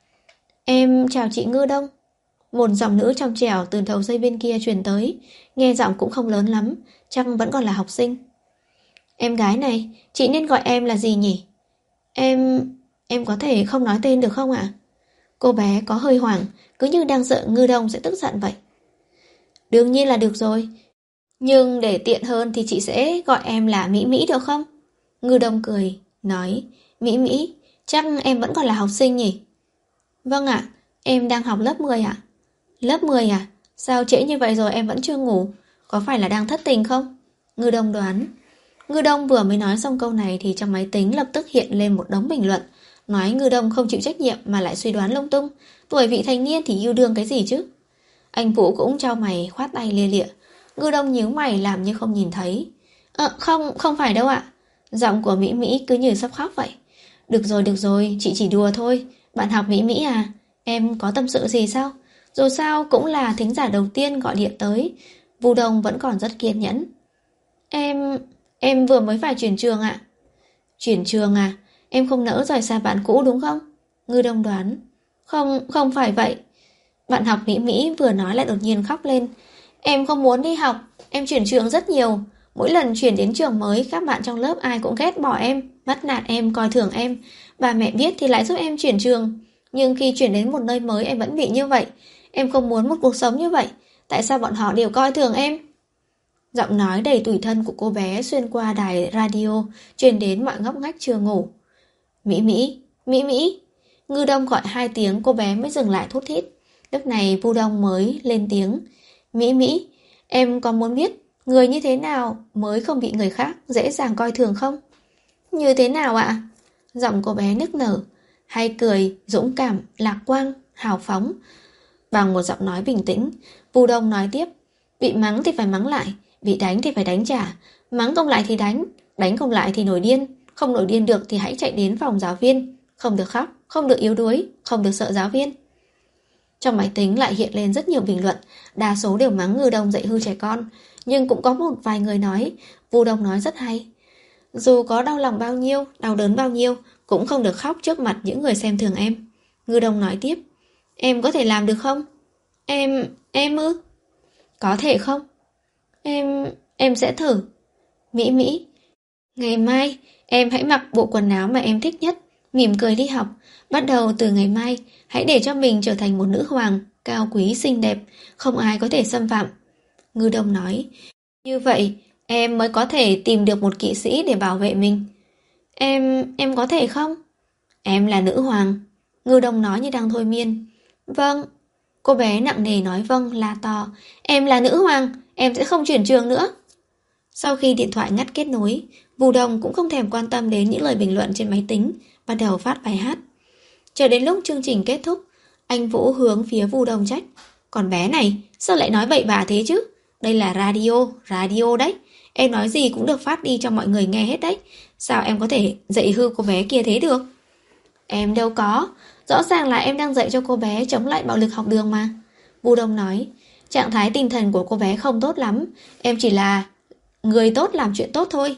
Em chào chị Ngư Đông. Một giọng nữ trong trẻo từ đầu dây bên kia truyền tới, nghe giọng cũng không lớn lắm, chắc vẫn còn là học sinh. Em gái này, chị nên gọi em là gì nhỉ? Em... em có thể không nói tên được không ạ? Cô bé có hơi hoảng, cứ như đang sợ Ngư Đông sẽ tức giận vậy. Đương nhiên là được rồi. Nhưng để tiện hơn thì chị sẽ gọi em là Mỹ Mỹ được không? Ngư Đông cười, nói, Mỹ Mỹ, chắc em vẫn còn là học sinh nhỉ? Vâng ạ, em đang học lớp mười ạ. Lớp mười à? Sao trễ như vậy rồi em vẫn chưa ngủ? Có phải là đang thất tình không? Ngư Đông đoán. Ngư Đông vừa mới nói xong câu này thì trong máy tính lập tức hiện lên một đống bình luận, nói Ngư Đông không chịu trách nhiệm mà lại suy đoán lung tung. Tuổi vị thành niên thì yêu đương cái gì chứ? Anh Vũ cũng trao mày khoát tay lia lịa. Ngư Đông nhíu mày làm như không nhìn thấy. Ờ, không, không phải đâu ạ. Giọng của Mỹ Mỹ cứ như sắp khóc vậy. Được rồi, được rồi, chị chỉ đùa thôi. Bạn học Mỹ Mỹ à? Em có tâm sự gì sao? Dù sao cũng là thính giả đầu tiên gọi điện tới. Vu Đông vẫn còn rất kiên nhẫn. Em... em vừa mới phải chuyển trường ạ. Chuyển trường à? Em không nỡ rời xa bạn cũ đúng không? Ngư Đông đoán. Không, không phải vậy. Bạn học Mỹ Mỹ vừa nói lại đột nhiên khóc lên. Em không muốn đi học, em chuyển trường rất nhiều. Mỗi lần chuyển đến trường mới, các bạn trong lớp ai cũng ghét bỏ em, bắt nạt em, coi thường em. Bà mẹ biết thì lại giúp em chuyển trường. Nhưng khi chuyển đến một nơi mới em vẫn bị như vậy. Em không muốn một cuộc sống như vậy. Tại sao bọn họ đều coi thường em? Giọng nói đầy tủi thân của cô bé xuyên qua đài radio, truyền đến mọi ngóc ngách chưa ngủ. Mỹ Mỹ, Mỹ Mỹ. Ngư Đông gọi hai tiếng cô bé mới dừng lại thút thít. Lúc này Vu Đông mới lên tiếng. Mỹ Mỹ, em có muốn biết người như thế nào mới không bị người khác dễ dàng coi thường không? Như thế nào ạ? Giọng cô bé nức nở, hay cười, dũng cảm, lạc quan, hào phóng. Bằng một giọng nói bình tĩnh, Vu Đông nói tiếp. Bị mắng thì phải mắng lại, bị đánh thì phải đánh trả. Mắng không lại thì đánh, đánh không lại thì nổi điên. Không nổi điên được thì hãy chạy đến phòng giáo viên. Không được khóc, không được yếu đuối, không được sợ giáo viên. Trong máy tính lại hiện lên rất nhiều bình luận, đa số đều mắng Ngư Đông dạy hư trẻ con. Nhưng cũng có một vài người nói, Vu Đông nói rất hay. Dù có đau lòng bao nhiêu, đau đớn bao nhiêu, cũng không được khóc trước mặt những người xem thường em. Ngư Đông nói tiếp. Em có thể làm được không? Em... em ư? Có thể không? Em... em sẽ thử. Mỹ Mỹ. Ngày mai, em hãy mặc bộ quần áo mà em thích nhất, mỉm cười đi học. Bắt đầu từ ngày mai, hãy để cho mình trở thành một nữ hoàng, cao quý, xinh đẹp, không ai có thể xâm phạm. Ngư Đông nói. Như vậy, em mới có thể tìm được một kỵ sĩ để bảo vệ mình. Em... em có thể không? Em là nữ hoàng. Ngư Đông nói như đang thôi miên. Vâng. Cô bé nặng nề nói vâng la to. Em là nữ hoàng, em sẽ không chuyển trường nữa. Sau khi điện thoại ngắt kết nối, Vu Đông cũng không thèm quan tâm đến những lời bình luận trên máy tính, bắt đầu phát bài hát. Chờ đến lúc chương trình kết thúc, anh Vũ hướng phía Vu Đông trách. Còn bé này, sao lại nói bậy bạ thế chứ? Đây là radio, radio đấy. Em nói gì cũng được phát đi cho mọi người nghe hết đấy. Sao em có thể dạy hư cô bé kia thế được? Em đâu có. Rõ ràng là em đang dạy cho cô bé chống lại bạo lực học đường mà. Vu Đông nói. Trạng thái tinh thần của cô bé không tốt lắm. Em chỉ là người tốt làm chuyện tốt thôi.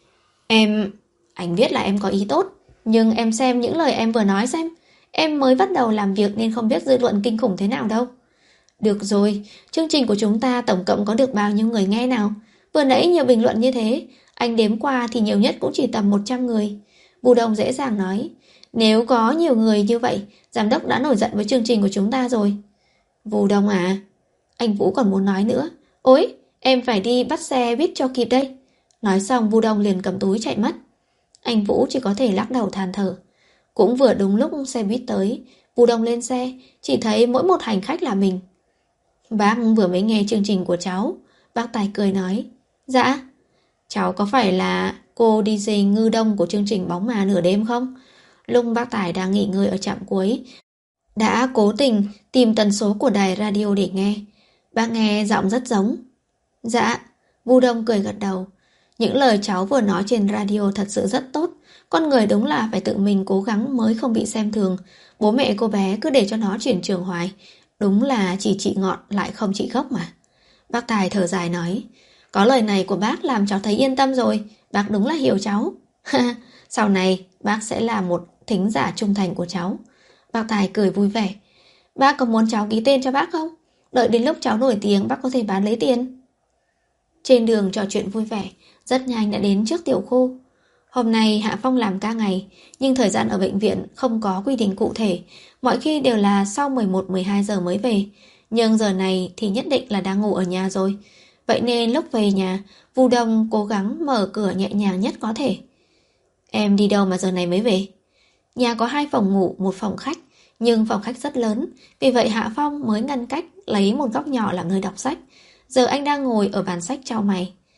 Em... Anh biết là em có ý tốt. Nhưng em xem những lời em vừa nói xem. Em mới bắt đầu làm việc nên không biết dư luận kinh khủng thế nào đâu. Được rồi, chương trình của chúng ta tổng cộng có được bao nhiêu người nghe nào? Vừa nãy nhiều bình luận như thế, anh đếm qua thì nhiều nhất cũng chỉ tầm một trăm người. Vu Đông dễ dàng nói. Nếu có nhiều người như vậy, giám đốc đã nổi giận với chương trình của chúng ta rồi. Vu Đông à? Anh Vũ còn muốn nói nữa. Ôi, em phải đi bắt xe buýt cho kịp đây. Nói xong Vu Đông liền cầm túi chạy mất. Anh Vũ chỉ có thể lắc đầu than thở. Cũng vừa đúng lúc xe buýt tới, Vu Đông lên xe, chỉ thấy mỗi một hành khách là mình. Bác vừa mới nghe chương trình của cháu. Bác Tài cười nói. Dạ. Cháu có phải là cô đi dê Ngư Đông của chương trình Bóng Mà nửa đêm không? Lúc bác Tài đang nghỉ ngơi ở trạm cuối, đã cố tình tìm tần số của đài radio để nghe. Bác nghe giọng rất giống. Dạ. Vu Đông cười gật đầu. Những lời cháu vừa nói trên radio thật sự rất tốt. Con người đúng là phải tự mình cố gắng mới không bị xem thường. Bố mẹ cô bé cứ để cho nó chuyển trường hoài. Đúng là chỉ trị ngọn lại không trị gốc mà. Bác Tài thở dài nói. Có lời này của bác làm cháu thấy yên tâm rồi. Bác đúng là hiểu cháu. Sau này bác sẽ là một thính giả trung thành của cháu. Bác Tài cười vui vẻ. Bác có muốn cháu ký tên cho bác không? Đợi đến lúc cháu nổi tiếng bác có thể bán lấy tiền. Trên đường trò chuyện vui vẻ, rất nhanh đã đến trước tiểu khu. Hôm nay Hạ Phong làm ca ngày, nhưng thời gian ở bệnh viện không có quy định cụ thể. Mọi khi đều là sau mười một mười hai giờ mới về. Nhưng giờ này thì nhất định là đang ngủ ở nhà rồi. Vậy nên lúc về nhà, Vu Đông cố gắng mở cửa nhẹ nhàng nhất có thể. Em đi đâu mà giờ này mới về? Nhà có hai phòng ngủ, một phòng khách. Nhưng phòng khách rất lớn, vì vậy Hạ Phong mới ngăn cách lấy một góc nhỏ làm nơi đọc sách. Giờ anh đang ngồi ở bàn sách chau mày.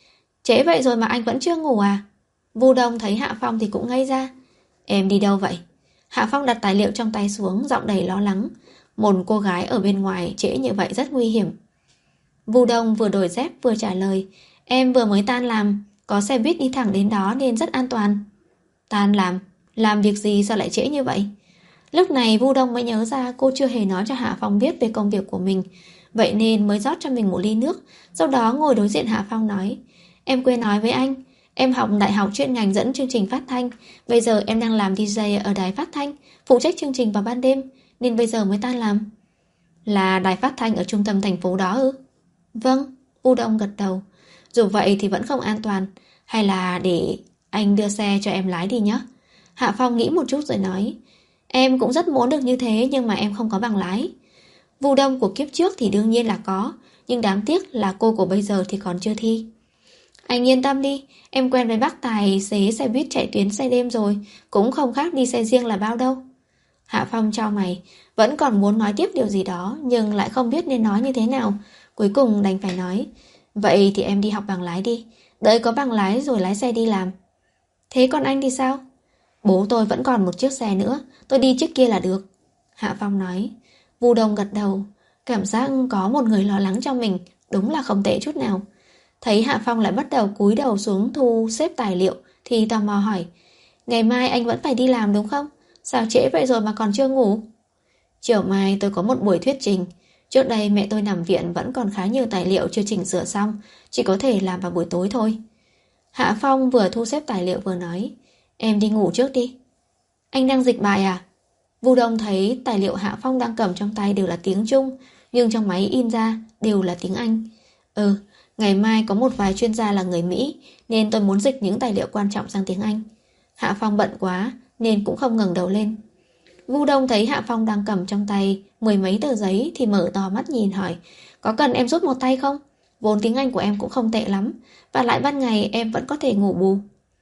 Trễ vậy rồi mà anh vẫn chưa ngủ à? Vu Đông thấy Hạ Phong thì cũng ngây ra. Em đi đâu vậy? Hạ Phong đặt tài liệu trong tay xuống, giọng đầy lo lắng. Một cô gái ở bên ngoài trễ như vậy rất nguy hiểm. Vu Đông vừa đổi dép vừa trả lời. Em vừa mới tan làm, có xe buýt đi thẳng đến đó nên rất an toàn. Tan làm? Làm việc gì sao lại trễ như vậy? Lúc này Vu Đông mới nhớ ra cô chưa hề nói cho Hạ Phong biết về công việc của mình. Vậy nên mới rót cho mình một ly nước. Sau đó ngồi đối diện Hạ Phong nói. Em quên nói với anh, em học đại học chuyên ngành dẫn chương trình phát thanh. Bây giờ em đang làm đi jây ở đài phát thanh, phụ trách chương trình vào ban đêm, nên bây giờ mới tan làm. Là đài phát thanh ở trung tâm thành phố đó ư? Vâng, Vu Đông gật đầu. Dù vậy thì vẫn không an toàn. Hay là để anh đưa xe cho em lái đi nhé. Hạ Phong nghĩ một chút rồi nói. Em cũng rất muốn được như thế, nhưng mà em không có bằng lái. Vu Đông của kiếp trước thì đương nhiên là có, nhưng đáng tiếc là cô của bây giờ thì còn chưa thi. Anh yên tâm đi, em quen với bác tài xế xe buýt chạy tuyến xe đêm rồi, cũng không khác đi xe riêng là bao đâu. Hạ Phong chau mày, vẫn còn muốn nói tiếp điều gì đó, nhưng lại không biết nên nói như thế nào. Cuối cùng đành phải nói. Vậy thì em đi học bằng lái đi, đợi có bằng lái rồi lái xe đi làm. Thế còn anh thì sao? Bố tôi vẫn còn một chiếc xe nữa, tôi đi trước kia là được. Hạ Phong nói. Vu Đông gật đầu. Cảm giác có một người lo lắng cho mình, đúng là không tệ chút nào. Thấy Hạ Phong lại bắt đầu cúi đầu xuống thu xếp tài liệu thì tò mò hỏi. Ngày mai anh vẫn phải đi làm đúng không? Sao trễ vậy rồi mà còn chưa ngủ? Chiều mai tôi có một buổi thuyết trình. Trước đây mẹ tôi nằm viện vẫn còn khá nhiều tài liệu chưa chỉnh sửa xong, chỉ có thể làm vào buổi tối thôi. Hạ Phong vừa thu xếp tài liệu vừa nói. Em đi ngủ trước đi. Anh đang dịch bài à? Vu Đông thấy tài liệu Hạ Phong đang cầm trong tay đều là tiếng Trung, nhưng trong máy in ra đều là tiếng Anh. Ừ, ngày mai có một vài chuyên gia là người Mỹ, nên tôi muốn dịch những tài liệu quan trọng sang tiếng Anh. Hạ Phong bận quá nên cũng không ngẩng đầu lên. Vu Đông thấy Hạ Phong đang cầm trong tay mười mấy tờ giấy thì mở to mắt nhìn hỏi. Có cần em giúp một tay không? Vốn tiếng Anh của em cũng không tệ lắm, và lại ban ngày em vẫn có thể ngủ bù.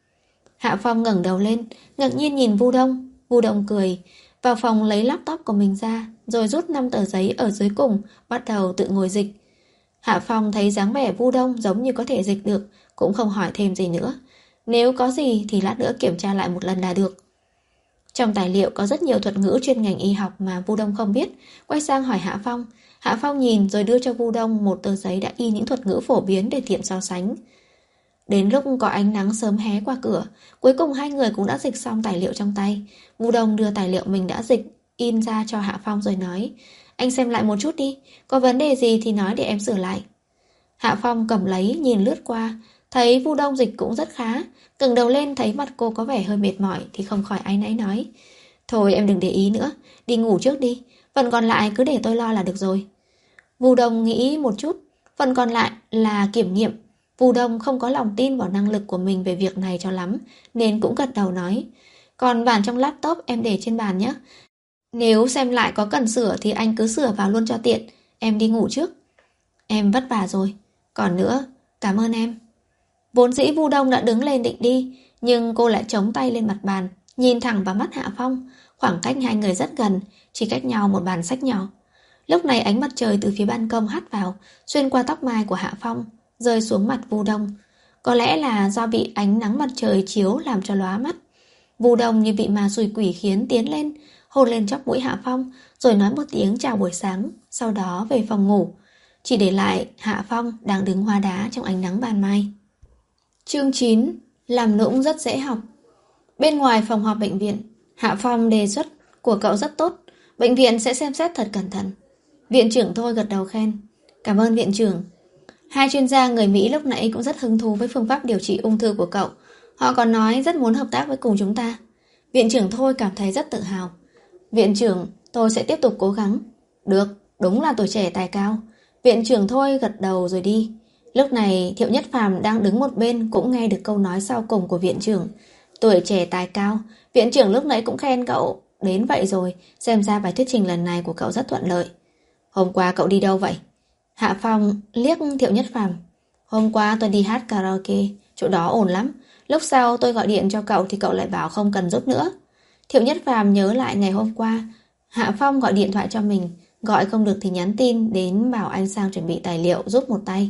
Hạ Phong ngẩng đầu lên, ngạc nhiên nhìn Vu Đông. Vu Đông cười, vào phòng lấy laptop của mình ra, rồi rút năm tờ giấy ở dưới cùng, bắt đầu tự ngồi dịch. Hạ Phong thấy dáng vẻ Vu Đông giống như có thể dịch được, cũng không hỏi thêm gì nữa. Nếu có gì thì lát nữa kiểm tra lại một lần là được. Trong tài liệu có rất nhiều thuật ngữ chuyên ngành y học mà Vu Đông không biết. Quay sang hỏi Hạ Phong. Hạ Phong nhìn rồi đưa cho Vu Đông một tờ giấy đã in những thuật ngữ phổ biến để tiện so sánh. Đến lúc có ánh nắng sớm hé qua cửa, cuối cùng hai người cũng đã dịch xong tài liệu trong tay. Vu Đông đưa tài liệu mình đã dịch in ra cho Hạ Phong rồi nói. Anh xem lại một chút đi, có vấn đề gì thì nói để em sửa lại. Hạ Phong cầm lấy nhìn lướt qua, thấy Vu Đông dịch cũng rất khá. Ngẩng đầu lên thấy mặt cô có vẻ hơi mệt mỏi thì không khỏi áy náy nói. Thôi em đừng để ý nữa, đi ngủ trước đi, phần còn lại cứ để tôi lo là được rồi. Vu Đông nghĩ một chút, phần còn lại là kiểm nghiệm. Vu Đông không có lòng tin vào năng lực của mình về việc này cho lắm, nên cũng gật đầu nói. Còn bản trong laptop em để trên bàn nhé. Nếu xem lại có cần sửa thì anh cứ sửa vào luôn cho tiện. Em đi ngủ trước. Em vất vả rồi. Còn nữa, cảm ơn em. Vốn dĩ Vu Đông đã đứng lên định đi, nhưng cô lại chống tay lên mặt bàn, nhìn thẳng vào mắt Hạ Phong. Khoảng cách hai người rất gần, chỉ cách nhau một bàn sách nhỏ. Lúc này ánh mặt trời từ phía ban công hắt vào, xuyên qua tóc mai của Hạ Phong, rơi xuống mặt Vu Đông. Có lẽ là do bị ánh nắng mặt trời chiếu làm cho lóa mắt. Vu Đông như bị ma xui quỷ khiến tiến lên, hôn lên chóp mũi Hạ Phong, rồi nói một tiếng chào buổi sáng, sau đó về phòng ngủ. Chỉ để lại Hạ Phong đang đứng hoa đá trong ánh nắng ban mai. Chương chín. Làm nũng rất dễ học. Bên ngoài phòng họp bệnh viện, Hạ Phong đề xuất của cậu rất tốt, bệnh viện sẽ xem xét thật cẩn thận. Viện trưởng Thôi gật đầu khen. Cảm ơn viện trưởng. Hai chuyên gia người Mỹ lúc nãy cũng rất hứng thú với phương pháp điều trị ung thư của cậu. Họ còn nói rất muốn hợp tác với cùng chúng ta. Viện trưởng Thôi cảm thấy rất tự hào. Viện trưởng, tôi sẽ tiếp tục cố gắng. Được, đúng là tuổi trẻ tài cao. Viện trưởng Thôi gật đầu rồi đi. Lúc này Thiệu Nhất Phàm đang đứng một bên cũng nghe được câu nói sau cùng của viện trưởng. Tuổi trẻ tài cao. Viện trưởng lúc nãy cũng khen cậu. Đến vậy rồi, xem ra bài thuyết trình lần này của cậu rất thuận lợi. Hôm qua cậu đi đâu vậy? Hạ Phong liếc Thiệu Nhất Phàm. Hôm qua tôi đi hát karaoke, chỗ đó ổn lắm. Lúc sau tôi gọi điện cho cậu thì cậu lại bảo không cần giúp nữa. Thiệu Nhất Phàm nhớ lại ngày hôm qua Hạ Phong gọi điện thoại cho mình, gọi không được thì nhắn tin đến bảo anh sang chuẩn bị tài liệu giúp một tay.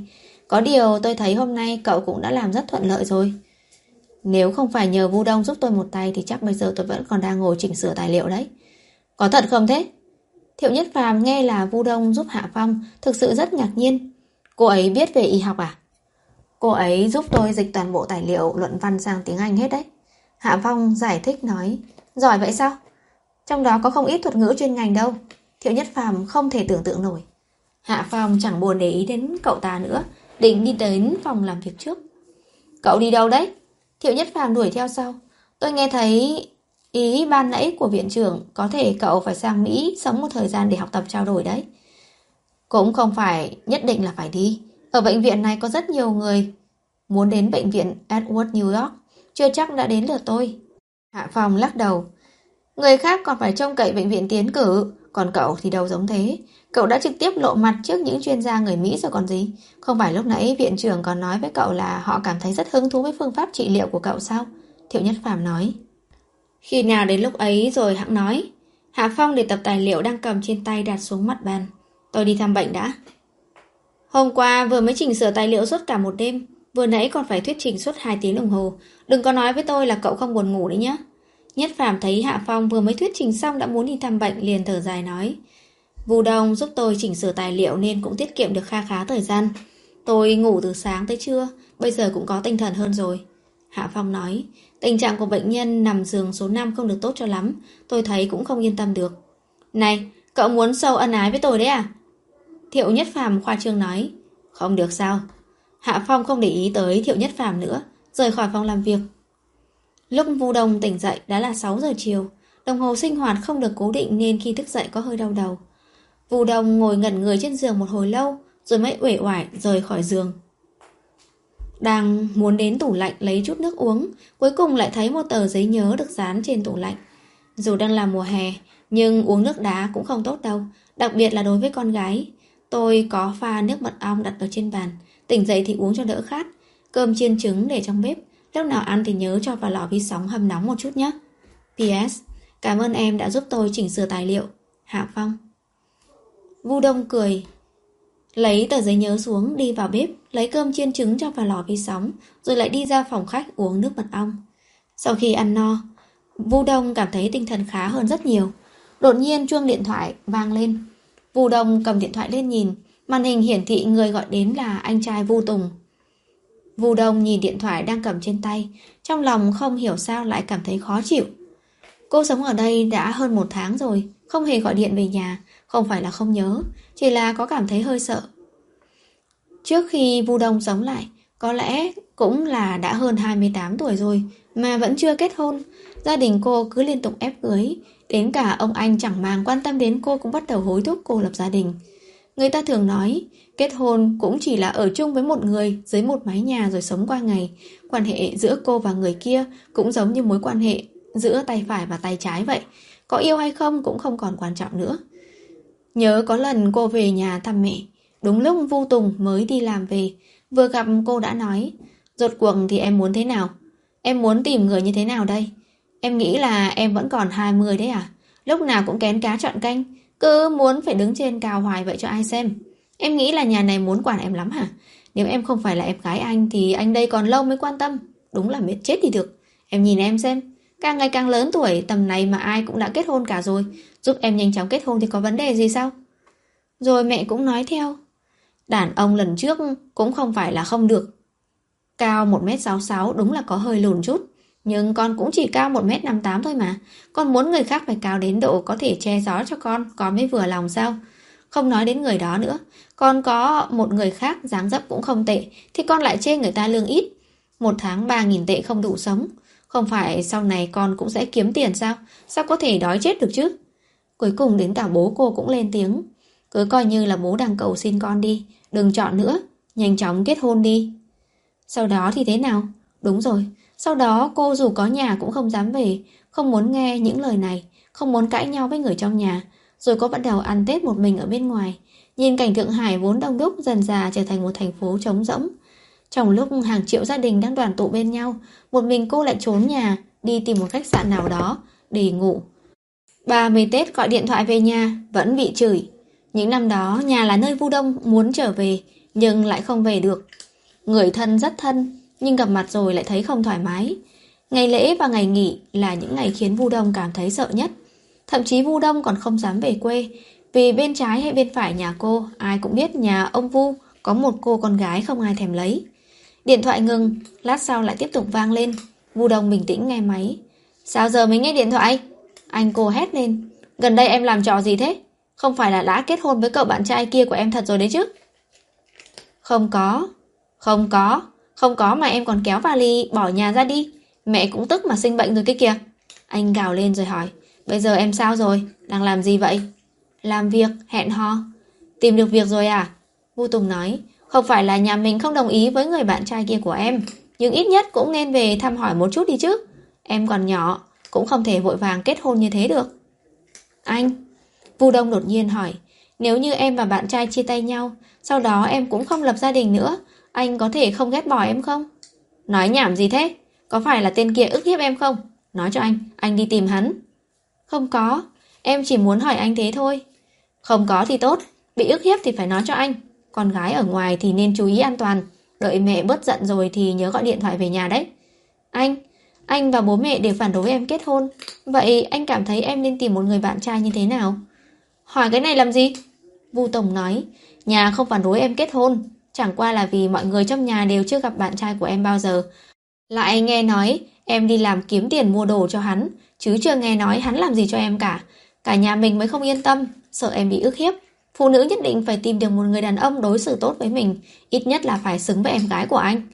Có điều tôi thấy hôm nay cậu cũng đã làm rất thuận lợi rồi. Nếu không phải nhờ Vu Đông giúp tôi một tay thì chắc bây giờ tôi vẫn còn đang ngồi chỉnh sửa tài liệu đấy. Có thật không thế? Thiệu Nhất Phàm nghe là Vu Đông giúp Hạ Phong thực sự rất ngạc nhiên. Cô ấy biết về y học à? Cô ấy giúp tôi dịch toàn bộ tài liệu luận văn sang tiếng Anh hết đấy. Hạ Phong giải thích nói. Giỏi vậy sao? Trong đó có không ít thuật ngữ chuyên ngành đâu. Thiệu Nhất Phàm không thể tưởng tượng nổi. Hạ Phong chẳng buồn để ý đến cậu ta nữa, định đi đến phòng làm việc trước. Cậu đi đâu đấy? Thiệu Nhất Phàm đuổi theo sau. Tôi nghe thấy ý ban nãy của viện trưởng có thể cậu phải sang Mỹ sống một thời gian để học tập trao đổi đấy. Cũng không phải nhất định là phải đi. Ở bệnh viện này có rất nhiều người muốn đến bệnh viện Edward New York. Chưa chắc đã đến lượt tôi. Hạ Phong lắc đầu. Người khác còn phải trông cậy bệnh viện tiến cử, còn cậu thì đâu giống thế. Cậu đã trực tiếp lộ mặt trước những chuyên gia người Mỹ rồi còn gì. Không phải lúc nãy viện trưởng còn nói với cậu là họ cảm thấy rất hứng thú với phương pháp trị liệu của cậu sao? Thiệu Nhất Phàm nói. Khi nào đến lúc ấy rồi hẵng nói. Hạ Phong để tập tài liệu đang cầm trên tay đặt xuống mặt bàn. Tôi đi thăm bệnh đã. Hôm qua vừa mới chỉnh sửa tài liệu suốt cả một đêm. Vừa nãy còn phải thuyết trình suốt hai tiếng đồng hồ. Đừng có nói với tôi là cậu không buồn ngủ đấy nhé. Nhất Phàm thấy Hạ Phong vừa mới thuyết trình xong đã muốn đi thăm bệnh liền thở dài nói. Vu Đông giúp tôi chỉnh sửa tài liệu nên cũng tiết kiệm được kha khá thời gian. Tôi ngủ từ sáng tới trưa, bây giờ cũng có tinh thần hơn rồi. Hạ Phong nói, tình trạng của bệnh nhân nằm giường số năm không được tốt cho lắm, tôi thấy cũng không yên tâm được. Này, cậu muốn sâu ân ái với tôi đấy à? Thiệu Nhất Phàm khoa trương nói. Không được sao? Hạ Phong không để ý tới Thiệu Nhất Phàm nữa, rời khỏi phòng làm việc. Lúc Vu Đông tỉnh dậy đã là sáu giờ chiều, đồng hồ sinh hoạt không được cố định nên khi thức dậy có hơi đau đầu. Vu Đông ngồi ngẩn người trên giường một hồi lâu rồi mới uể oải rời khỏi giường. Đang muốn đến tủ lạnh lấy chút nước uống, cuối cùng lại thấy một tờ giấy nhớ được dán trên tủ lạnh. Dù đang là mùa hè, nhưng uống nước đá cũng không tốt đâu, đặc biệt là đối với con gái. Tôi có pha nước mật ong đặt ở trên bàn, tỉnh dậy thì uống cho đỡ khát. Cơm chiên trứng để trong bếp, lúc nào ăn thì nhớ cho vào lò vi sóng hâm nóng một chút nhé. pê ét. Cảm ơn em đã giúp tôi chỉnh sửa tài liệu. Hạ Phong. Vu Đông cười, lấy tờ giấy nhớ xuống, đi vào bếp, lấy cơm chiên trứng cho vào lò vi sóng, rồi lại đi ra phòng khách uống nước mật ong. Sau khi ăn no, Vu Đông cảm thấy tinh thần khá hơn rất nhiều. Đột nhiên chuông điện thoại vang lên. Vu Đông cầm điện thoại lên nhìn, màn hình hiển thị người gọi đến là anh trai Vu Tùng. Vu Đông nhìn điện thoại đang cầm trên tay, trong lòng không hiểu sao lại cảm thấy khó chịu. Cô sống ở đây đã hơn một tháng rồi, không hề gọi điện về nhà, không phải là không nhớ, chỉ là có cảm thấy hơi sợ. Trước khi Vu Đông sống lại, có lẽ cũng là đã hơn hai mươi tám tuổi rồi mà vẫn chưa kết hôn. Gia đình cô cứ liên tục ép cưới, đến cả ông anh chẳng màng quan tâm đến cô cũng bắt đầu hối thúc cô lập gia đình. Người ta thường nói, kết hôn cũng chỉ là ở chung với một người dưới một mái nhà rồi sống qua ngày. Quan hệ giữa cô và người kia cũng giống như mối quan hệ giữa tay phải và tay trái vậy. Có yêu hay không cũng không còn quan trọng nữa. Nhớ có lần cô về nhà thăm mẹ, đúng lúc Vu Tùng mới đi làm về, vừa gặp cô đã nói, rốt cuộc thì em muốn thế nào? Em muốn tìm người như thế nào đây? Em nghĩ là em vẫn còn hai mươi đấy à? Lúc nào cũng kén cá chọn canh, cứ muốn phải đứng trên cao hoài vậy cho ai xem. Em nghĩ là nhà này muốn quản em lắm hả? Nếu em không phải là em gái anh thì anh đây còn lâu mới quan tâm. Đúng là mệt chết đi được. Em nhìn em xem, càng ngày càng lớn tuổi, tầm này mà ai cũng đã kết hôn cả rồi. Giúp em nhanh chóng kết hôn thì có vấn đề gì sao? Rồi mẹ cũng nói theo, đàn ông lần trước cũng không phải là không được. Cao một mét sáu mươi sáu đúng là có hơi lùn chút, nhưng con cũng chỉ cao một mét năm mươi tám thôi mà. Con muốn người khác phải cao đến độ có thể che gió cho con, con mới vừa lòng sao? Không nói đến người đó nữa, con có một người khác dáng dấp cũng không tệ thì con lại chê người ta lương ít. Một tháng ba nghìn tệ không đủ sống. Không phải sau này con cũng sẽ kiếm tiền sao? Sao có thể đói chết được chứ? Cuối cùng đến cả bố cô cũng lên tiếng. Cứ coi như là bố đang cầu xin con đi, đừng chọn nữa, nhanh chóng kết hôn đi. Sau đó thì thế nào? Đúng rồi, sau đó cô dù có nhà cũng không dám về, không muốn nghe những lời này, không muốn cãi nhau với người trong nhà. Rồi cô bắt đầu ăn Tết một mình ở bên ngoài, nhìn cảnh Thượng Hải vốn đông đúc dần dà trở thành một thành phố trống rỗng. Trong lúc hàng triệu gia đình đang đoàn tụ bên nhau, một mình cô lại trốn nhà, đi tìm một khách sạn nào đó để ngủ. ba mươi Tết gọi điện thoại về nhà, vẫn bị chửi. Những năm đó, nhà là nơi Vu Đông muốn trở về, nhưng lại không về được. Người thân rất thân, nhưng gặp mặt rồi lại thấy không thoải mái. Ngày lễ và ngày nghỉ là những ngày khiến Vu Đông cảm thấy sợ nhất. Thậm chí Vu Đông còn không dám về quê, vì bên trái hay bên phải nhà cô, ai cũng biết nhà ông Vu có một cô con gái không ai thèm lấy. Điện thoại ngừng, lát sau lại tiếp tục vang lên. Vu Đông bình tĩnh nghe máy. Sao giờ mới nghe điện thoại? Anh cô hét lên. Gần đây em làm trò gì thế? Không phải là đã kết hôn với cậu bạn trai kia của em thật rồi đấy chứ? Không có. Không có. Không có mà em còn kéo vali bỏ nhà ra đi. Mẹ cũng tức mà sinh bệnh rồi kia kìa. Anh gào lên rồi hỏi. Bây giờ em sao rồi? Đang làm gì vậy? Làm việc, hẹn hò. Tìm được việc rồi à? Vu Tùng nói. Không phải là nhà mình không đồng ý với người bạn trai kia của em, nhưng ít nhất cũng nên về thăm hỏi một chút đi chứ. Em còn nhỏ, cũng không thể vội vàng kết hôn như thế được. Anh, Vu Đông đột nhiên hỏi, nếu như em và bạn trai chia tay nhau, sau đó em cũng không lập gia đình nữa, anh có thể không ghét bỏ em không? Nói nhảm gì thế? Có phải là tên kia ức hiếp em không? Nói cho anh, anh đi tìm hắn. Không có, em chỉ muốn hỏi anh thế thôi. Không có thì tốt, bị ức hiếp thì phải nói cho anh. Con gái ở ngoài thì nên chú ý an toàn. Đợi mẹ bớt giận rồi thì nhớ gọi điện thoại về nhà đấy. Anh, anh và bố mẹ đều phản đối em kết hôn. Vậy anh cảm thấy em nên tìm một người bạn trai như thế nào? Hỏi cái này làm gì? Vu Tổng nói, nhà không phản đối em kết hôn, chẳng qua là vì mọi người trong nhà đều chưa gặp bạn trai của em bao giờ. Lại nghe nói em đi làm kiếm tiền mua đồ cho hắn, chứ chưa nghe nói hắn làm gì cho em cả. Cả nhà mình mới không yên tâm, sợ em bị ức hiếp. Phụ nữ nhất định phải tìm được một người đàn ông đối xử tốt với mình, ít nhất là phải xứng với em gái của anh.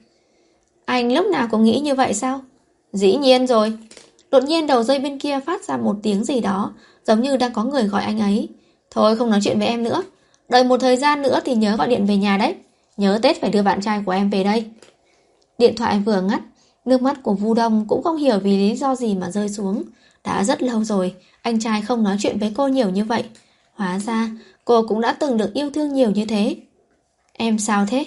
Anh lúc nào cũng nghĩ như vậy sao? Dĩ nhiên rồi. Đột nhiên đầu dây bên kia phát ra một tiếng gì đó, giống như đang có người gọi anh ấy. Thôi không nói chuyện với em nữa. Đợi một thời gian nữa thì nhớ gọi điện về nhà đấy. Nhớ Tết phải đưa bạn trai của em về đây. Điện thoại vừa ngắt, nước mắt của Vu Đông cũng không hiểu vì lý do gì mà rơi xuống. Đã rất lâu rồi, anh trai không nói chuyện với cô nhiều như vậy. Hóa ra, cô cũng đã từng được yêu thương nhiều như thế. Em sao thế?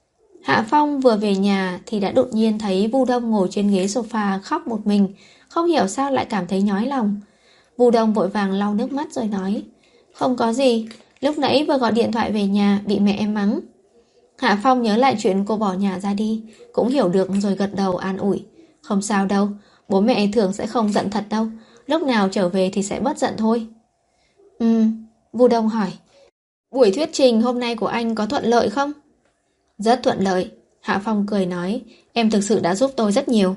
Hạ Phong vừa về nhà thì đã đột nhiên thấy Vu Đông ngồi trên ghế sofa khóc một mình, không hiểu sao lại cảm thấy nhói lòng. Vu Đông vội vàng lau nước mắt rồi nói, không có gì, lúc nãy vừa gọi điện thoại về nhà bị mẹ em mắng. Hạ Phong nhớ lại chuyện cô bỏ nhà ra đi, cũng hiểu được rồi gật đầu an ủi. Không sao đâu, bố mẹ thường sẽ không giận thật đâu, lúc nào trở về thì sẽ bớt giận thôi. Ừ, Vu Đông hỏi, buổi thuyết trình hôm nay của anh có thuận lợi không? Rất thuận lợi, Hạ Phong cười nói, em thực sự đã giúp tôi rất nhiều.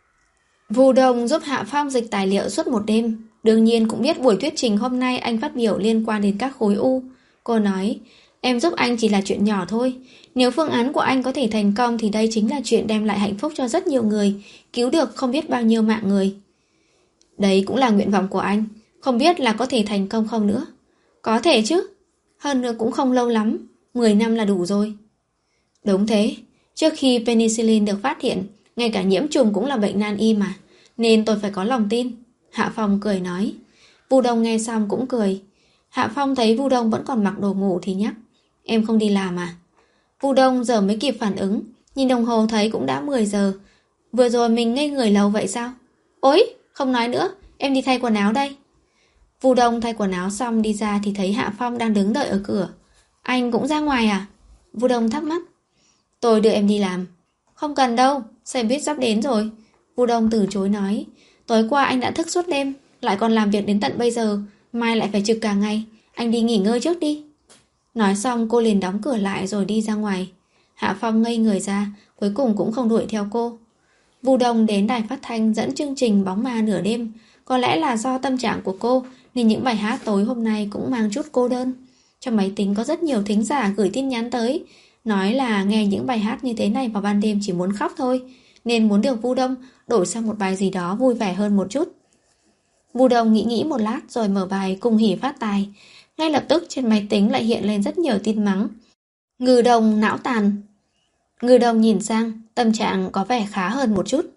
Vu Đông giúp Hạ Phong dịch tài liệu suốt một đêm, đương nhiên cũng biết buổi thuyết trình hôm nay anh phát biểu liên quan đến các khối u. Cô nói, em giúp anh chỉ là chuyện nhỏ thôi, nếu phương án của anh có thể thành công thì đây chính là chuyện đem lại hạnh phúc cho rất nhiều người, cứu được không biết bao nhiêu mạng người. Đấy cũng là nguyện vọng của anh, không biết là có thể thành công không nữa. Có thể chứ, hơn nữa cũng không lâu lắm, mười năm là đủ rồi. Đúng thế, trước khi penicillin được phát hiện, ngay cả nhiễm trùng cũng là bệnh nan y mà, nên tôi phải có lòng tin. Hạ Phong cười nói. Vu Đông nghe xong cũng cười. Hạ Phong thấy Vu Đông vẫn còn mặc đồ ngủ thì nhắc, em không đi làm à? Vu Đông giờ mới kịp phản ứng, nhìn đồng hồ thấy cũng đã mười giờ. Vừa rồi mình ngây người lâu vậy sao? Ôi, không nói nữa, em đi thay quần áo đây. Vu Đông thay quần áo xong đi ra thì thấy Hạ Phong đang đứng đợi ở cửa. Anh cũng ra ngoài à? Vu Đông thắc mắc. Tôi đưa em đi làm. Không cần đâu, xe buýt sắp đến rồi. Vu Đông từ chối nói, tối qua anh đã thức suốt đêm, lại còn làm việc đến tận bây giờ, mai lại phải trực cả ngày, anh đi nghỉ ngơi trước đi. Nói xong cô liền đóng cửa lại rồi đi ra ngoài. Hạ Phong ngây người ra, cuối cùng cũng không đuổi theo cô. Vu Đông đến đài phát thanh dẫn chương trình Bóng Ma nửa đêm. Có lẽ là do tâm trạng của cô nên những bài hát tối hôm nay cũng mang chút cô đơn. Trong máy tính có rất nhiều thính giả gửi tin nhắn tới, nói là nghe những bài hát như thế này vào ban đêm chỉ muốn khóc thôi, nên muốn được Vu Đông đổi sang một bài gì đó vui vẻ hơn một chút. Vu Đông nghĩ nghĩ một lát rồi mở bài Cùng Hỉ Phát Tài. Ngay lập tức trên máy tính lại hiện lên rất nhiều tin mắng. Ngư Đông não tàn. Ngư Đông nhìn sang, tâm trạng có vẻ khá hơn một chút.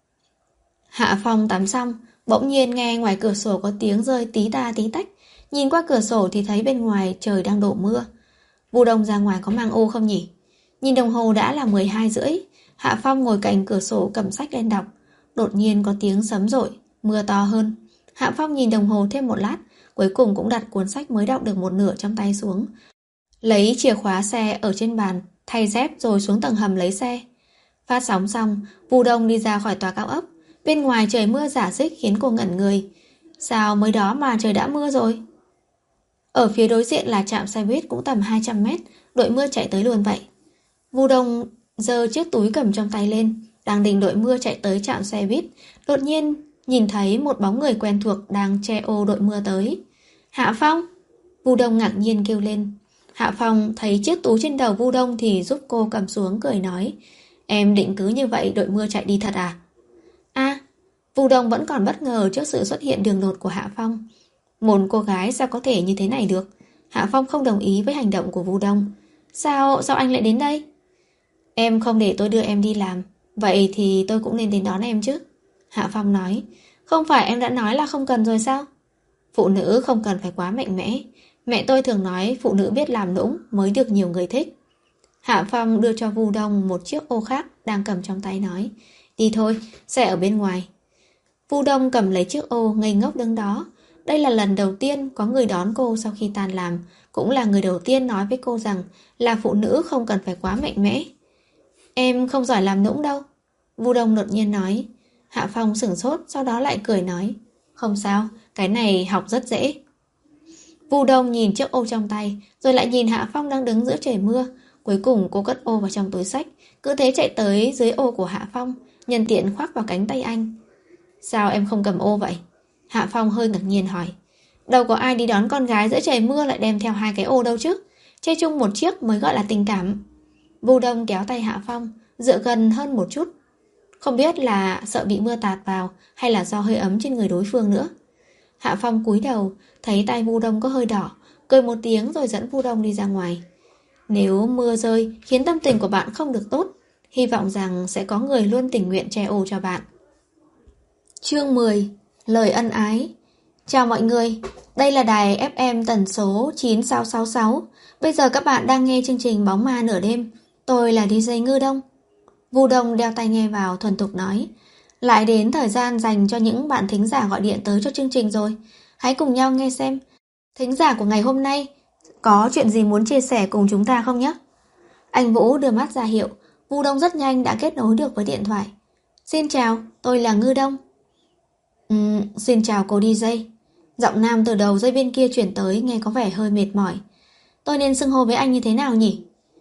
Hạ Phong tắm xong, bỗng nhiên nghe ngoài cửa sổ có tiếng rơi tí ta tí tách. Nhìn qua cửa sổ thì thấy bên ngoài trời đang đổ mưa. Vu Đông ra ngoài có mang ô không nhỉ? Nhìn đồng hồ đã là mười hai rưỡi. Hạ Phong ngồi cạnh cửa sổ cầm sách lên đọc. Đột nhiên có tiếng sấm rội, mưa to hơn. Hạ Phong nhìn đồng hồ thêm một lát, cuối cùng cũng đặt cuốn sách mới đọc được một nửa trong tay xuống. Lấy chìa khóa xe ở trên bàn, thay dép rồi xuống tầng hầm lấy xe. Phát sóng xong, Vu Đông đi ra khỏi tòa cao ốc. Bên ngoài trời mưa rả rích khiến cô ngẩn người. Sao mới đó mà trời đã mưa rồi? Ở phía đối diện là trạm xe buýt cũng tầm hai trăm mét, đội mưa chạy tới luôn vậy. Vu Đông giơ chiếc túi cầm trong tay lên, đang định đội mưa chạy tới trạm xe buýt, đột nhiên nhìn thấy một bóng người quen thuộc đang che ô đội mưa tới. Hạ Phong! Vu Đông ngạc nhiên kêu lên. Hạ Phong thấy chiếc túi trên đầu Vu Đông thì giúp cô cầm xuống, cười nói: Em định cứ như vậy đội mưa chạy đi thật à? À, Vu Đông vẫn còn bất ngờ trước sự xuất hiện đường đột của Hạ Phong. Một cô gái sao có thể như thế này được? Hạ Phong không đồng ý với hành động của Vu Đông. Sao, sao anh lại đến đây? Em không để tôi đưa em đi làm, vậy thì tôi cũng nên đến đón em chứ. Hạ Phong nói. Không phải em đã nói là không cần rồi sao? Phụ nữ không cần phải quá mạnh mẽ. Mẹ tôi thường nói phụ nữ biết làm nũng mới được nhiều người thích. Hạ Phong đưa cho Vu Đông một chiếc ô khác đang cầm trong tay, nói: Đi thôi, xe ở bên ngoài. Vu Đông cầm lấy chiếc ô ngây ngốc đứng đó. Đây là lần đầu tiên có người đón cô sau khi tan làm, cũng là người đầu tiên nói với cô rằng là phụ nữ không cần phải quá mạnh mẽ. Em không giỏi làm nũng đâu, Vu Đông đột nhiên nói. Hạ Phong sửng sốt, sau đó lại cười nói: Không sao, cái này học rất dễ. Vu Đông nhìn chiếc ô trong tay, rồi lại nhìn Hạ Phong đang đứng giữa trời mưa. Cuối cùng cô cất ô vào trong túi xách, cứ thế chạy tới dưới ô của Hạ Phong, nhân tiện khoác vào cánh tay anh. Sao em không cầm ô vậy? Hạ Phong hơi ngạc nhiên hỏi. Đâu có ai đi đón con gái giữa trời mưa lại đem theo hai cái ô đâu chứ. Chơi chung một chiếc mới gọi là tình cảm. Vu Đông kéo tay Hạ Phong, dựa gần hơn một chút. Không biết là sợ bị mưa tạt vào hay là do hơi ấm trên người đối phương nữa. Hạ Phong cúi đầu, thấy tay Vu Đông có hơi đỏ, cười một tiếng rồi dẫn Vu Đông đi ra ngoài. Nếu mưa rơi khiến tâm tình của bạn không được tốt, hy vọng rằng sẽ có người luôn tình nguyện che ô cho bạn. Chương mười. Lời ân ái. Chào mọi người, đây là đài ép em tần số chín sáu sáu sáu. Bây giờ các bạn đang nghe chương trình Bóng Ma Nửa Đêm. Tôi là đi giây Ngư Đông. Vu Đông đeo tai nghe vào thuần thục nói: Lại đến thời gian dành cho những bạn thính giả gọi điện tới cho chương trình rồi. Hãy cùng nhau nghe xem thính giả của ngày hôm nay có chuyện gì muốn chia sẻ cùng chúng ta không nhé. Anh Vũ đưa mắt ra hiệu. Vu Đông rất nhanh đã kết nối được với điện thoại. Xin chào, tôi là Ngư Đông. Uhm, xin chào cô đi giây. Giọng nam từ đầu dây bên kia chuyển tới nghe có vẻ hơi mệt mỏi. Tôi nên xưng hô với anh như thế nào nhỉ?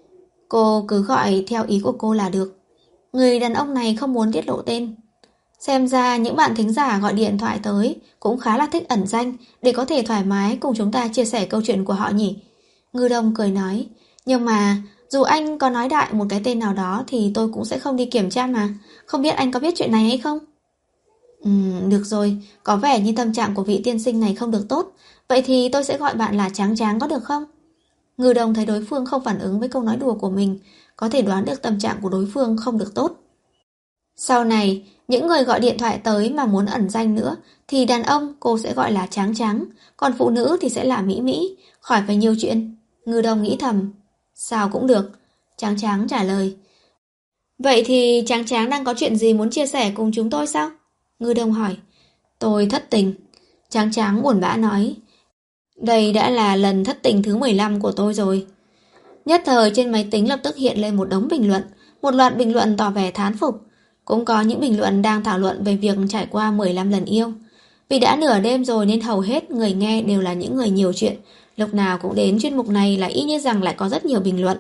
Cô cứ gọi theo ý của cô là được. Người đàn ông này không muốn tiết lộ tên. Xem ra những bạn thính giả gọi điện thoại tới cũng khá là thích ẩn danh để có thể thoải mái cùng chúng ta chia sẻ câu chuyện của họ nhỉ. Ngư Đông cười nói. Nhưng mà dù anh có nói đại một cái tên nào đó thì tôi cũng sẽ không đi kiểm tra mà. Không biết anh có biết chuyện này hay không? Ừm, được rồi, có vẻ như tâm trạng của vị tiên sinh này không được tốt. Vậy thì tôi sẽ gọi bạn là Tráng Tráng có được không? Ngư Đông thấy đối phương không phản ứng với câu nói đùa của mình, có thể đoán được tâm trạng của đối phương không được tốt. Sau này, những người gọi điện thoại tới mà muốn ẩn danh nữa thì đàn ông cô sẽ gọi là Tráng Tráng, còn phụ nữ thì sẽ là Mỹ Mỹ, khỏi phải nhiều chuyện. Ngư Đông nghĩ thầm. Sao cũng được, Tráng Tráng trả lời. Vậy thì Tráng Tráng đang có chuyện gì muốn chia sẻ cùng chúng tôi sao? Ngư Đông hỏi. Tôi thất tình. Tráng Tráng buồn bã nói. Đây đã là lần thất tình thứ mười lăm của tôi rồi. Nhất thời trên máy tính lập tức hiện lên một đống bình luận. Một loạt bình luận tỏ vẻ thán phục. Cũng có những bình luận đang thảo luận về việc trải qua mười lăm lần yêu. Vì đã nửa đêm rồi nên hầu hết người nghe đều là những người nhiều chuyện. Lúc nào cũng đến chuyên mục này là y như rằng lại có rất nhiều bình luận.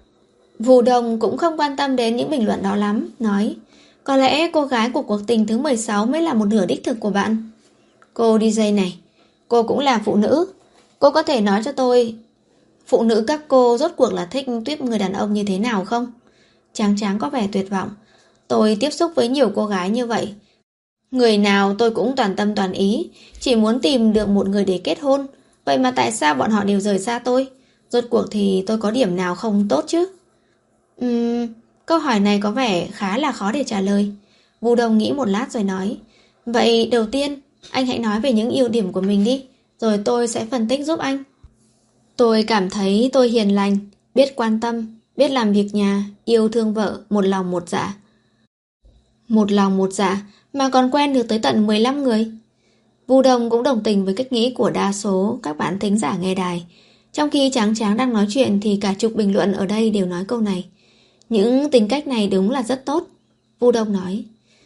Vu Đông cũng không quan tâm đến những bình luận đó lắm, nói: Có lẽ cô gái của cuộc tình thứ mười sáu mới là một nửa đích thực của bạn. Cô đi giây này, cô cũng là phụ nữ. Cô có thể nói cho tôi phụ nữ các cô rốt cuộc là thích tuyếp người đàn ông như thế nào không? Tráng Tráng có vẻ tuyệt vọng. Tôi tiếp xúc với nhiều cô gái như vậy. Người nào tôi cũng toàn tâm toàn ý, chỉ muốn tìm được một người để kết hôn. Vậy mà tại sao bọn họ đều rời xa tôi? Rốt cuộc thì tôi có điểm nào không tốt chứ? Uhm, câu hỏi này có vẻ khá là khó để trả lời. Vu Đông nghĩ một lát rồi nói: Vậy đầu tiên, anh hãy nói về những ưu điểm của mình đi, rồi tôi sẽ phân tích giúp anh. Tôi cảm thấy tôi hiền lành, biết quan tâm, biết làm việc nhà, yêu thương vợ, một lòng một dạ. Một lòng một dạ mà còn quen được tới tận mười lăm người. Vu Đông cũng đồng tình với cách nghĩ của đa số các bạn thính giả nghe đài. Trong khi Tráng Tráng đang nói chuyện thì cả chục bình luận ở đây đều nói câu này. Những tính cách này đúng là rất tốt. Vu Đông nói.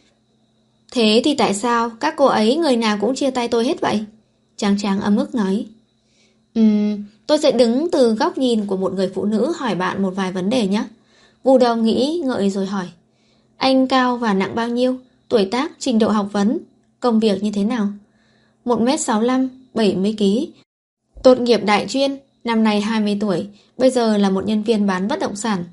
Thế thì tại sao các cô ấy người nào cũng chia tay tôi hết vậy? Tráng Tráng ấm ức nói. Ừm, tôi sẽ đứng từ góc nhìn của một người phụ nữ hỏi bạn một vài vấn đề nhé. Vu Đông nghĩ ngợi rồi hỏi. Anh cao và nặng bao nhiêu? Tuổi tác, trình độ học vấn, công việc như thế nào? một mét sáu mươi lăm, bảy mươi ki lô gam. Tốt nghiệp đại chuyên, năm nay hai mươi tuổi, bây giờ là một nhân viên bán bất động sản.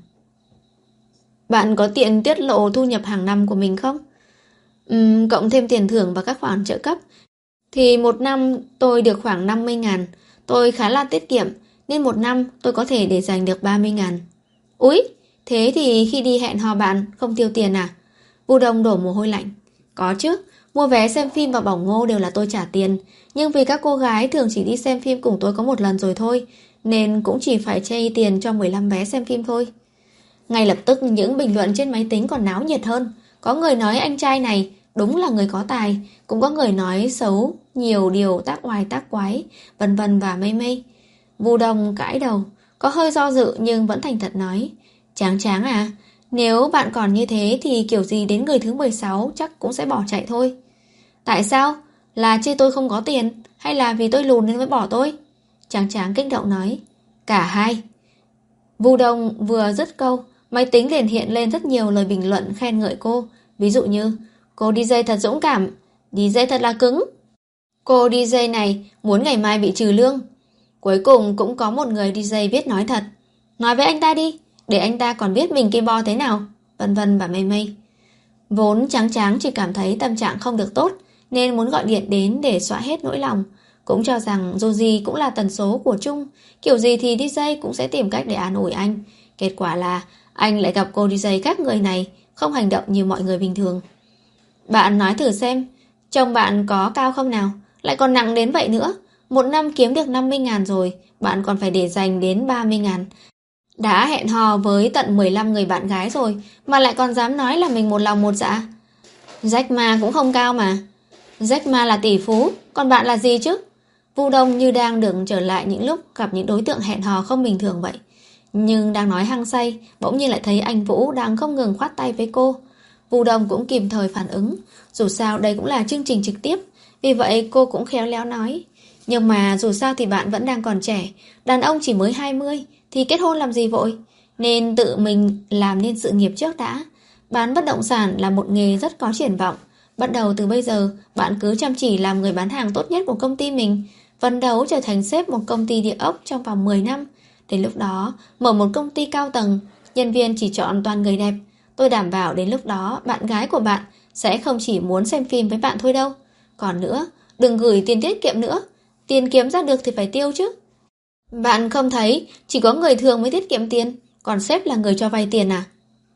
Bạn có tiện tiết lộ thu nhập hàng năm của mình không? Uhm, cộng thêm tiền thưởng và các khoản trợ cấp thì một năm tôi được khoảng năm mươi ngàn. Tôi khá là tiết kiệm nên một năm tôi có thể để dành được ba mươi ngàn. Úi, thế thì khi đi hẹn hò bạn không tiêu tiền à? Vu Đông đổ mồ hôi lạnh. Có chứ, mua vé xem phim và bỏng ngô đều là tôi trả tiền. Nhưng vì các cô gái thường chỉ đi xem phim cùng tôi có một lần rồi thôi, nên cũng chỉ phải chi tiền cho mười lăm vé xem phim thôi. Ngay lập tức những bình luận trên máy tính còn náo nhiệt hơn. Có người nói anh trai này đúng là người có tài, cũng có người nói xấu, nhiều điều tác oai tác quái, vân vân và mây mây. Vu Đông cãi đầu, có hơi do dự nhưng vẫn thành thật nói. Tráng Tráng à, nếu bạn còn như thế thì kiểu gì đến người thứ mười sáu chắc cũng sẽ bỏ chạy thôi. Tại sao? Là chê tôi không có tiền hay là vì tôi lùn nên mới bỏ tôi? Tráng Tráng kích động nói. Cả hai. Vu Đông vừa dứt câu, máy tính liền hiện lên rất nhiều lời bình luận khen ngợi cô. Ví dụ như, cô đi jay thật dũng cảm, đi jay thật là cứng. Cô đi jay này muốn ngày mai bị trừ lương. Cuối cùng cũng có một người đi jay viết nói thật. Nói với anh ta đi, để anh ta còn biết mình kim bo thế nào, vân vân và mây mây. Vốn Tráng Tráng chỉ cảm thấy tâm trạng không được tốt, nên muốn gọi điện đến để xóa hết nỗi lòng. Cũng cho rằng dù gì cũng là tần số của Trung, kiểu gì thì đi jay cũng sẽ tìm cách để an ủi anh. Kết quả là anh lại gặp cô đi jay khác người này, không hành động như mọi người bình thường. Bạn nói thử xem, chồng bạn có cao không nào? Lại còn nặng đến vậy nữa. Một năm kiếm được năm mươi ngàn rồi, bạn còn phải để dành đến ba mươi ngàn. Đã hẹn hò với tận mười lăm người bạn gái rồi mà lại còn dám nói là mình một lòng một dạ. Jack Ma cũng không cao mà. Jack Ma là tỷ phú, còn bạn là gì chứ? Vu Đông như đang được trở lại những lúc gặp những đối tượng hẹn hò không bình thường vậy. Nhưng đang nói hăng say, bỗng nhiên lại thấy anh Vũ đang không ngừng khoát tay với cô. Vu Đông cũng kịp thời phản ứng. Dù sao đây cũng là chương trình trực tiếp, vì vậy cô cũng khéo léo nói. Nhưng mà dù sao thì bạn vẫn đang còn trẻ, đàn ông chỉ mới hai mươi thì kết hôn làm gì vội, nên tự mình làm nên sự nghiệp trước đã. Bán bất động sản là một nghề rất có triển vọng. Bắt đầu từ bây giờ, bạn cứ chăm chỉ làm người bán hàng tốt nhất của công ty mình, phấn đấu trở thành sếp một công ty địa ốc trong vòng mười năm. Đến lúc đó, mở một công ty cao tầng, nhân viên chỉ chọn toàn người đẹp. Tôi đảm bảo đến lúc đó, bạn gái của bạn sẽ không chỉ muốn xem phim với bạn thôi đâu. Còn nữa, đừng gửi tiền tiết kiệm nữa. Tiền kiếm ra được thì phải tiêu chứ. Bạn không thấy chỉ có người thường mới tiết kiệm tiền, còn sếp là người cho vay tiền à?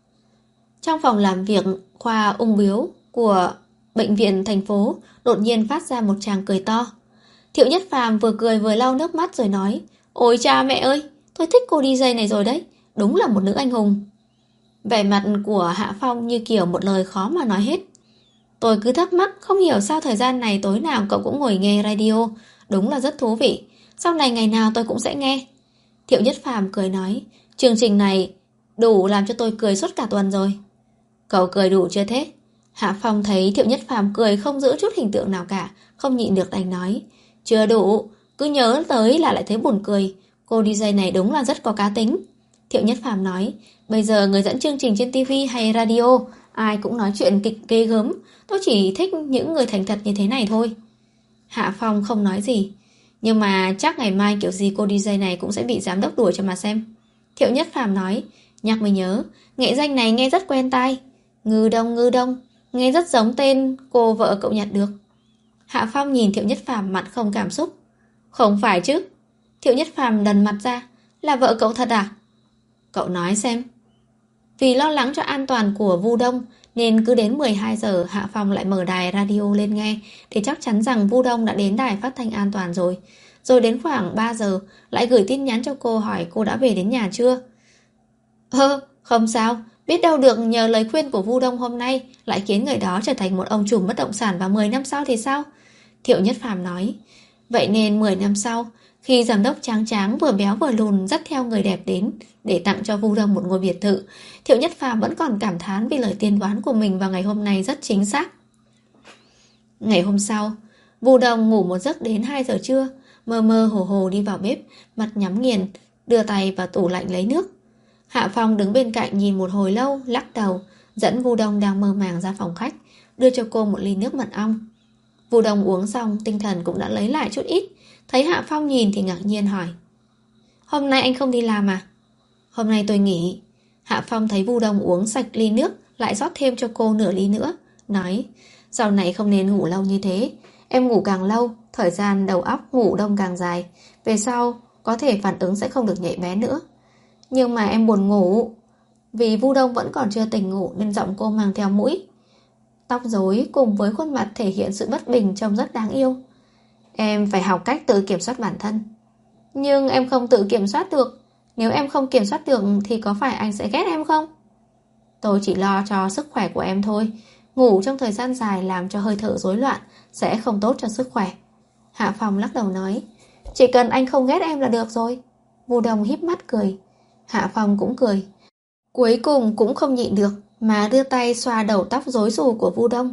Trong phòng làm việc khoa ung bướu của bệnh viện thành phố đột nhiên phát ra một tràng cười to. Thiệu Nhất Phàm vừa cười vừa lau nước mắt rồi nói. Ôi cha mẹ ơi, tôi thích cô đi jay này rồi đấy, đúng là một nữ anh hùng. Vẻ mặt của Hạ Phong như kiểu một lời khó mà nói hết. Tôi cứ thắc mắc không hiểu sao thời gian này tối nào cậu cũng ngồi nghe radio, đúng là rất thú vị. Sau này ngày nào tôi cũng sẽ nghe. Thiệu Nhất Phàm cười nói. Chương trình này đủ làm cho tôi cười suốt cả tuần rồi. Cậu cười đủ chưa thế? Hạ Phong thấy Thiệu Nhất Phàm cười không giữ chút hình tượng nào cả, không nhịn được đành nói. Chưa đủ, cứ nhớ tới là lại thấy buồn cười. Cô đi jay này đúng là rất có cá tính. Thiệu Nhất Phàm nói. Bây giờ người dẫn chương trình trên tivi hay radio, ai cũng nói chuyện kịch ghê gớm. Tôi chỉ thích những người thành thật như thế này thôi. Hạ Phong không nói gì. Nhưng mà chắc ngày mai kiểu gì cô đi jay này cũng sẽ bị giám đốc đuổi cho mà xem. Thiệu Nhất Phàm nói. Nhắc mới nhớ, nghệ danh này nghe rất quen tai. Ngư Đông Ngư Đông, nghe rất giống tên cô vợ cậu nhặt được. Hạ Phong nhìn Thiệu Nhất Phàm mặt không cảm xúc. Không phải chứ? Thiệu Nhất Phàm đần mặt ra. Là vợ cậu thật à? Cậu nói xem. Vì lo lắng cho an toàn của Vu Đông nên cứ đến mười hai giờ Hạ Phong lại mở đài radio lên nghe để chắc chắn rằng Vu Đông đã đến đài phát thanh an toàn rồi. Rồi đến khoảng ba giờ lại gửi tin nhắn cho cô hỏi cô đã về đến nhà chưa. Ơ, không sao, biết đâu được nhờ lời khuyên của Vu Đông hôm nay lại khiến người đó trở thành một ông trùm bất động sản vào mười năm sau thì sao? Thiệu Nhất Phàm nói. Vậy nên mười năm sau, khi giám đốc tráng tráng vừa béo vừa lùn dắt theo người đẹp đến để tặng cho Vu Đông một ngôi biệt thự, Thiệu Nhất Phàm vẫn còn cảm thán vì lời tiên đoán của mình vào ngày hôm nay rất chính xác. Ngày hôm sau, Vu Đông ngủ một giấc đến hai giờ trưa, mơ mơ hồ hồ đi vào bếp, mặt nhắm nghiền, đưa tay vào tủ lạnh lấy nước. Hạ Phong đứng bên cạnh nhìn một hồi lâu, lắc đầu, dẫn Vu Đông đang mơ màng ra phòng khách, đưa cho cô một ly nước mật ong. Vu Đông uống xong, tinh thần cũng đã lấy lại chút ít. Thấy Hạ Phong nhìn thì ngạc nhiên hỏi: "Hôm nay anh không đi làm à?" "Hôm nay tôi nghỉ." Hạ Phong thấy Vu Đông uống sạch ly nước, lại rót thêm cho cô nửa ly nữa, nói: "Sau này không nên ngủ lâu như thế. Em ngủ càng lâu, thời gian đầu óc ngủ đông càng dài, về sau có thể phản ứng sẽ không được nhạy bén nữa." "Nhưng mà em buồn ngủ." Vì Vu Đông vẫn còn chưa tỉnh ngủ nên giọng cô mang theo mũi. Tóc rối cùng với khuôn mặt thể hiện sự bất bình trông rất đáng yêu. "Em phải học cách tự kiểm soát bản thân." "Nhưng em không tự kiểm soát được. Nếu em không kiểm soát được thì có phải anh sẽ ghét em không?" "Tôi chỉ lo cho sức khỏe của em thôi. Ngủ trong thời gian dài làm cho hơi thở rối loạn sẽ không tốt cho sức khỏe." Hạ Phong lắc đầu nói: "Chỉ cần anh không ghét em là được rồi." Vu Đông híp mắt cười. Hạ Phong cũng cười. Cuối cùng cũng không nhịn được mà đưa tay xoa đầu tóc rối xù của Vu Đông.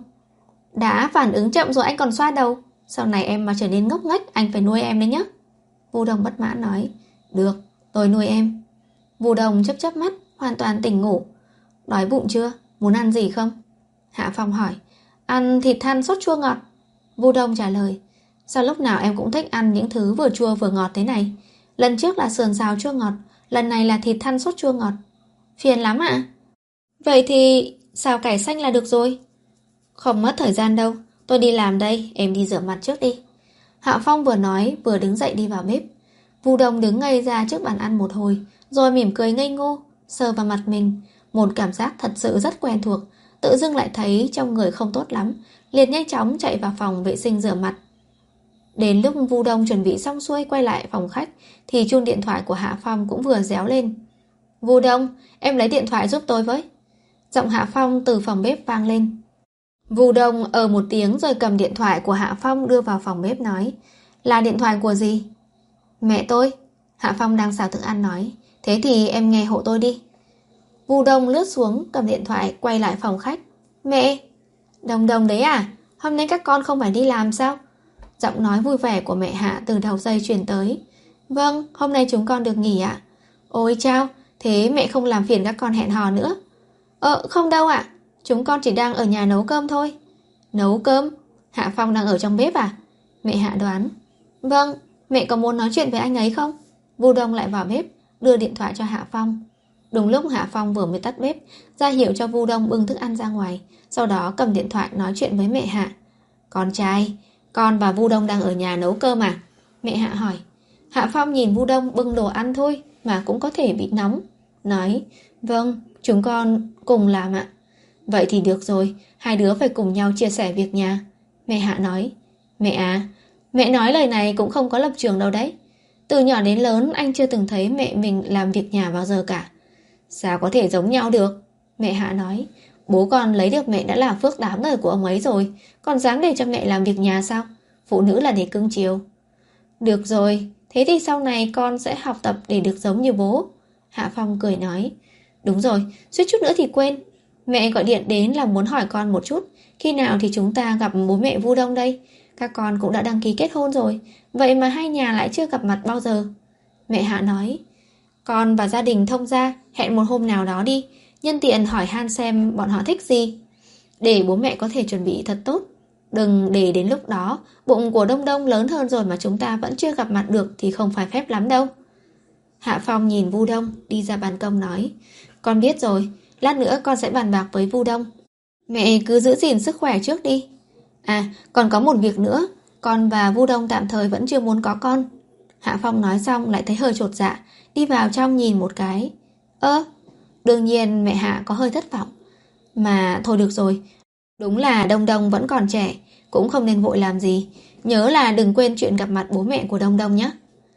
"Đã phản ứng chậm rồi anh còn xoa đầu. Sau này em mà trở nên ngốc nghếch anh phải nuôi em đấy nhé." Vu Đông bất mãn nói: "Được, tôi nuôi em." Vu Đông chớp chớp mắt, hoàn toàn tỉnh ngủ. "Đói bụng chưa? Muốn ăn gì không?" Hạ Phong hỏi. "Ăn thịt than sốt chua ngọt." Vu Đông trả lời. "Sao lúc nào em cũng thích ăn những thứ vừa chua vừa ngọt thế này? Lần trước là sườn xào chua ngọt, lần này là thịt than sốt chua ngọt. Phiền lắm ạ." "Vậy thì xào cải xanh là được rồi." "Không mất thời gian đâu, tôi đi làm đây, em đi rửa mặt trước đi." Hạ Phong vừa nói vừa đứng dậy đi vào bếp. Vu Đông đứng ngây ra trước bàn ăn một hồi, rồi mỉm cười ngây ngô, sờ vào mặt mình. Một cảm giác thật sự rất quen thuộc, tự dưng lại thấy trong người không tốt lắm, liền nhanh chóng chạy vào phòng vệ sinh rửa mặt. Đến lúc Vu Đông chuẩn bị xong xuôi quay lại phòng khách thì chuông điện thoại của Hạ Phong cũng vừa réo lên. "Vu Đông, em lấy điện thoại giúp tôi với." Giọng Hạ Phong từ phòng bếp vang lên. Vu Đông ờ một tiếng rồi cầm điện thoại của Hạ Phong đưa vào phòng bếp nói: "Là điện thoại của gì?" "Mẹ tôi." Hạ Phong đang xào thức ăn nói: "Thế thì em nghe hộ tôi đi." Vu Đông lướt xuống cầm điện thoại quay lại phòng khách. "Mẹ." "Đông Đông đấy à? Hôm nay các con không phải đi làm sao?" Giọng nói vui vẻ của mẹ Hạ từ đầu dây truyền tới. "Vâng, hôm nay chúng con được nghỉ ạ." "Ôi chao, thế mẹ không làm phiền các con hẹn hò nữa?" "Ờ không đâu ạ, chúng con chỉ đang ở nhà nấu cơm thôi." "Nấu cơm? Hạ Phong đang ở trong bếp à?" Mẹ Hạ đoán. "Vâng, mẹ có muốn nói chuyện với anh ấy không?" Vu Đông lại vào bếp đưa điện thoại cho Hạ Phong. Đúng lúc Hạ Phong vừa mới tắt bếp, ra hiệu cho Vu Đông bưng thức ăn ra ngoài, sau đó cầm điện thoại nói chuyện với mẹ Hạ. "Con trai, con và Vu Đông đang ở nhà nấu cơm à?" Mẹ Hạ hỏi. Hạ Phong nhìn Vu Đông bưng đồ ăn thôi mà cũng có thể bị nóng, nói: "Vâng, chúng con cùng làm ạ." "Vậy thì được rồi, hai đứa phải cùng nhau chia sẻ việc nhà." Mẹ Hạ nói. "Mẹ à, mẹ nói lời này cũng không có lập trường đâu đấy. Từ nhỏ đến lớn anh chưa từng thấy mẹ mình làm việc nhà bao giờ cả." "Sao có thể giống nhau được?" Mẹ Hạ nói. "Bố con lấy được mẹ đã là phước đám đời của ông ấy rồi, còn dám để cho mẹ làm việc nhà sao? Phụ nữ là để cưng chiều." "Được rồi, thế thì sau này con sẽ học tập để được giống như bố." Hạ Phong cười nói. "Đúng rồi, suýt chút nữa thì quên. Mẹ gọi điện đến là muốn hỏi con một chút, khi nào thì chúng ta gặp bố mẹ Vu Đông đây? Các con cũng đã đăng ký kết hôn rồi, vậy mà hai nhà lại chưa gặp mặt bao giờ." Mẹ Hạ nói. "Con và gia đình thông gia hẹn một hôm nào đó đi, nhân tiện hỏi han xem bọn họ thích gì, để bố mẹ có thể chuẩn bị thật tốt. Đừng để đến lúc đó bụng của Đông Đông lớn hơn rồi mà chúng ta vẫn chưa gặp mặt được thì không phải phép lắm đâu." Hạ Phong nhìn Vu Đông đi ra ban công nói. "Con biết rồi, lát nữa con sẽ bàn bạc với Vu Đông. Mẹ cứ giữ gìn sức khỏe trước đi. À, còn có một việc nữa, con và Vu Đông tạm thời vẫn chưa muốn có con." Hạ Phong nói xong lại thấy hơi chột dạ, đi vào trong nhìn một cái. Ơ, đương nhiên mẹ Hạ có hơi thất vọng. Mà thôi được rồi, đúng là Đông Đông vẫn còn trẻ, cũng không nên vội làm gì. Nhớ là đừng quên chuyện gặp mặt bố mẹ của Đông Đông nhé.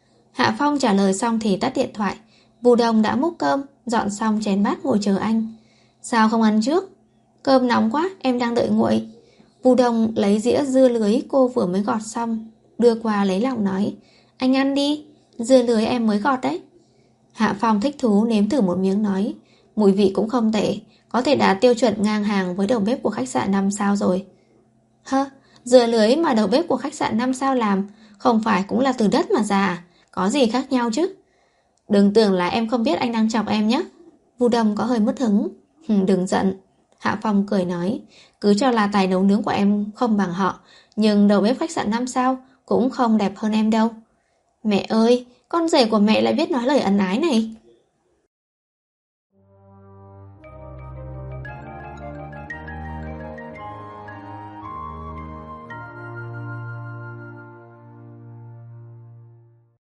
Hạ Phong trả lời xong thì tắt điện thoại. Vu Đông đã múc cơm, dọn xong chén bát ngồi chờ anh. "Sao không ăn trước?" "Cơm nóng quá, em đang đợi nguội." Vu Đông lấy dĩa dưa lưới cô vừa mới gọt xong. đưa qua lấy lòng nói: Anh ăn đi, dưa lưới em mới gọt đấy. Hạ Phong thích thú nếm thử một miếng nói: Mùi vị cũng không tệ, có thể đạt tiêu chuẩn ngang hàng với đầu bếp của khách sạn năm sao rồi. Hơ, dưa lưới mà đầu bếp của khách sạn năm sao làm, không phải cũng là từ đất mà ra à? Có gì khác nhau chứ? Đừng tưởng là em không biết anh đang chọc em nhé. Vu Đông có hơi mất hứng. Đừng giận. Hạ Phong cười nói: Cứ cho là tài nấu nướng của em không bằng họ, nhưng đầu bếp khách sạn năm sao cũng không đẹp hơn em đâu. Mẹ ơi, con rể của mẹ lại biết nói lời ân ái này.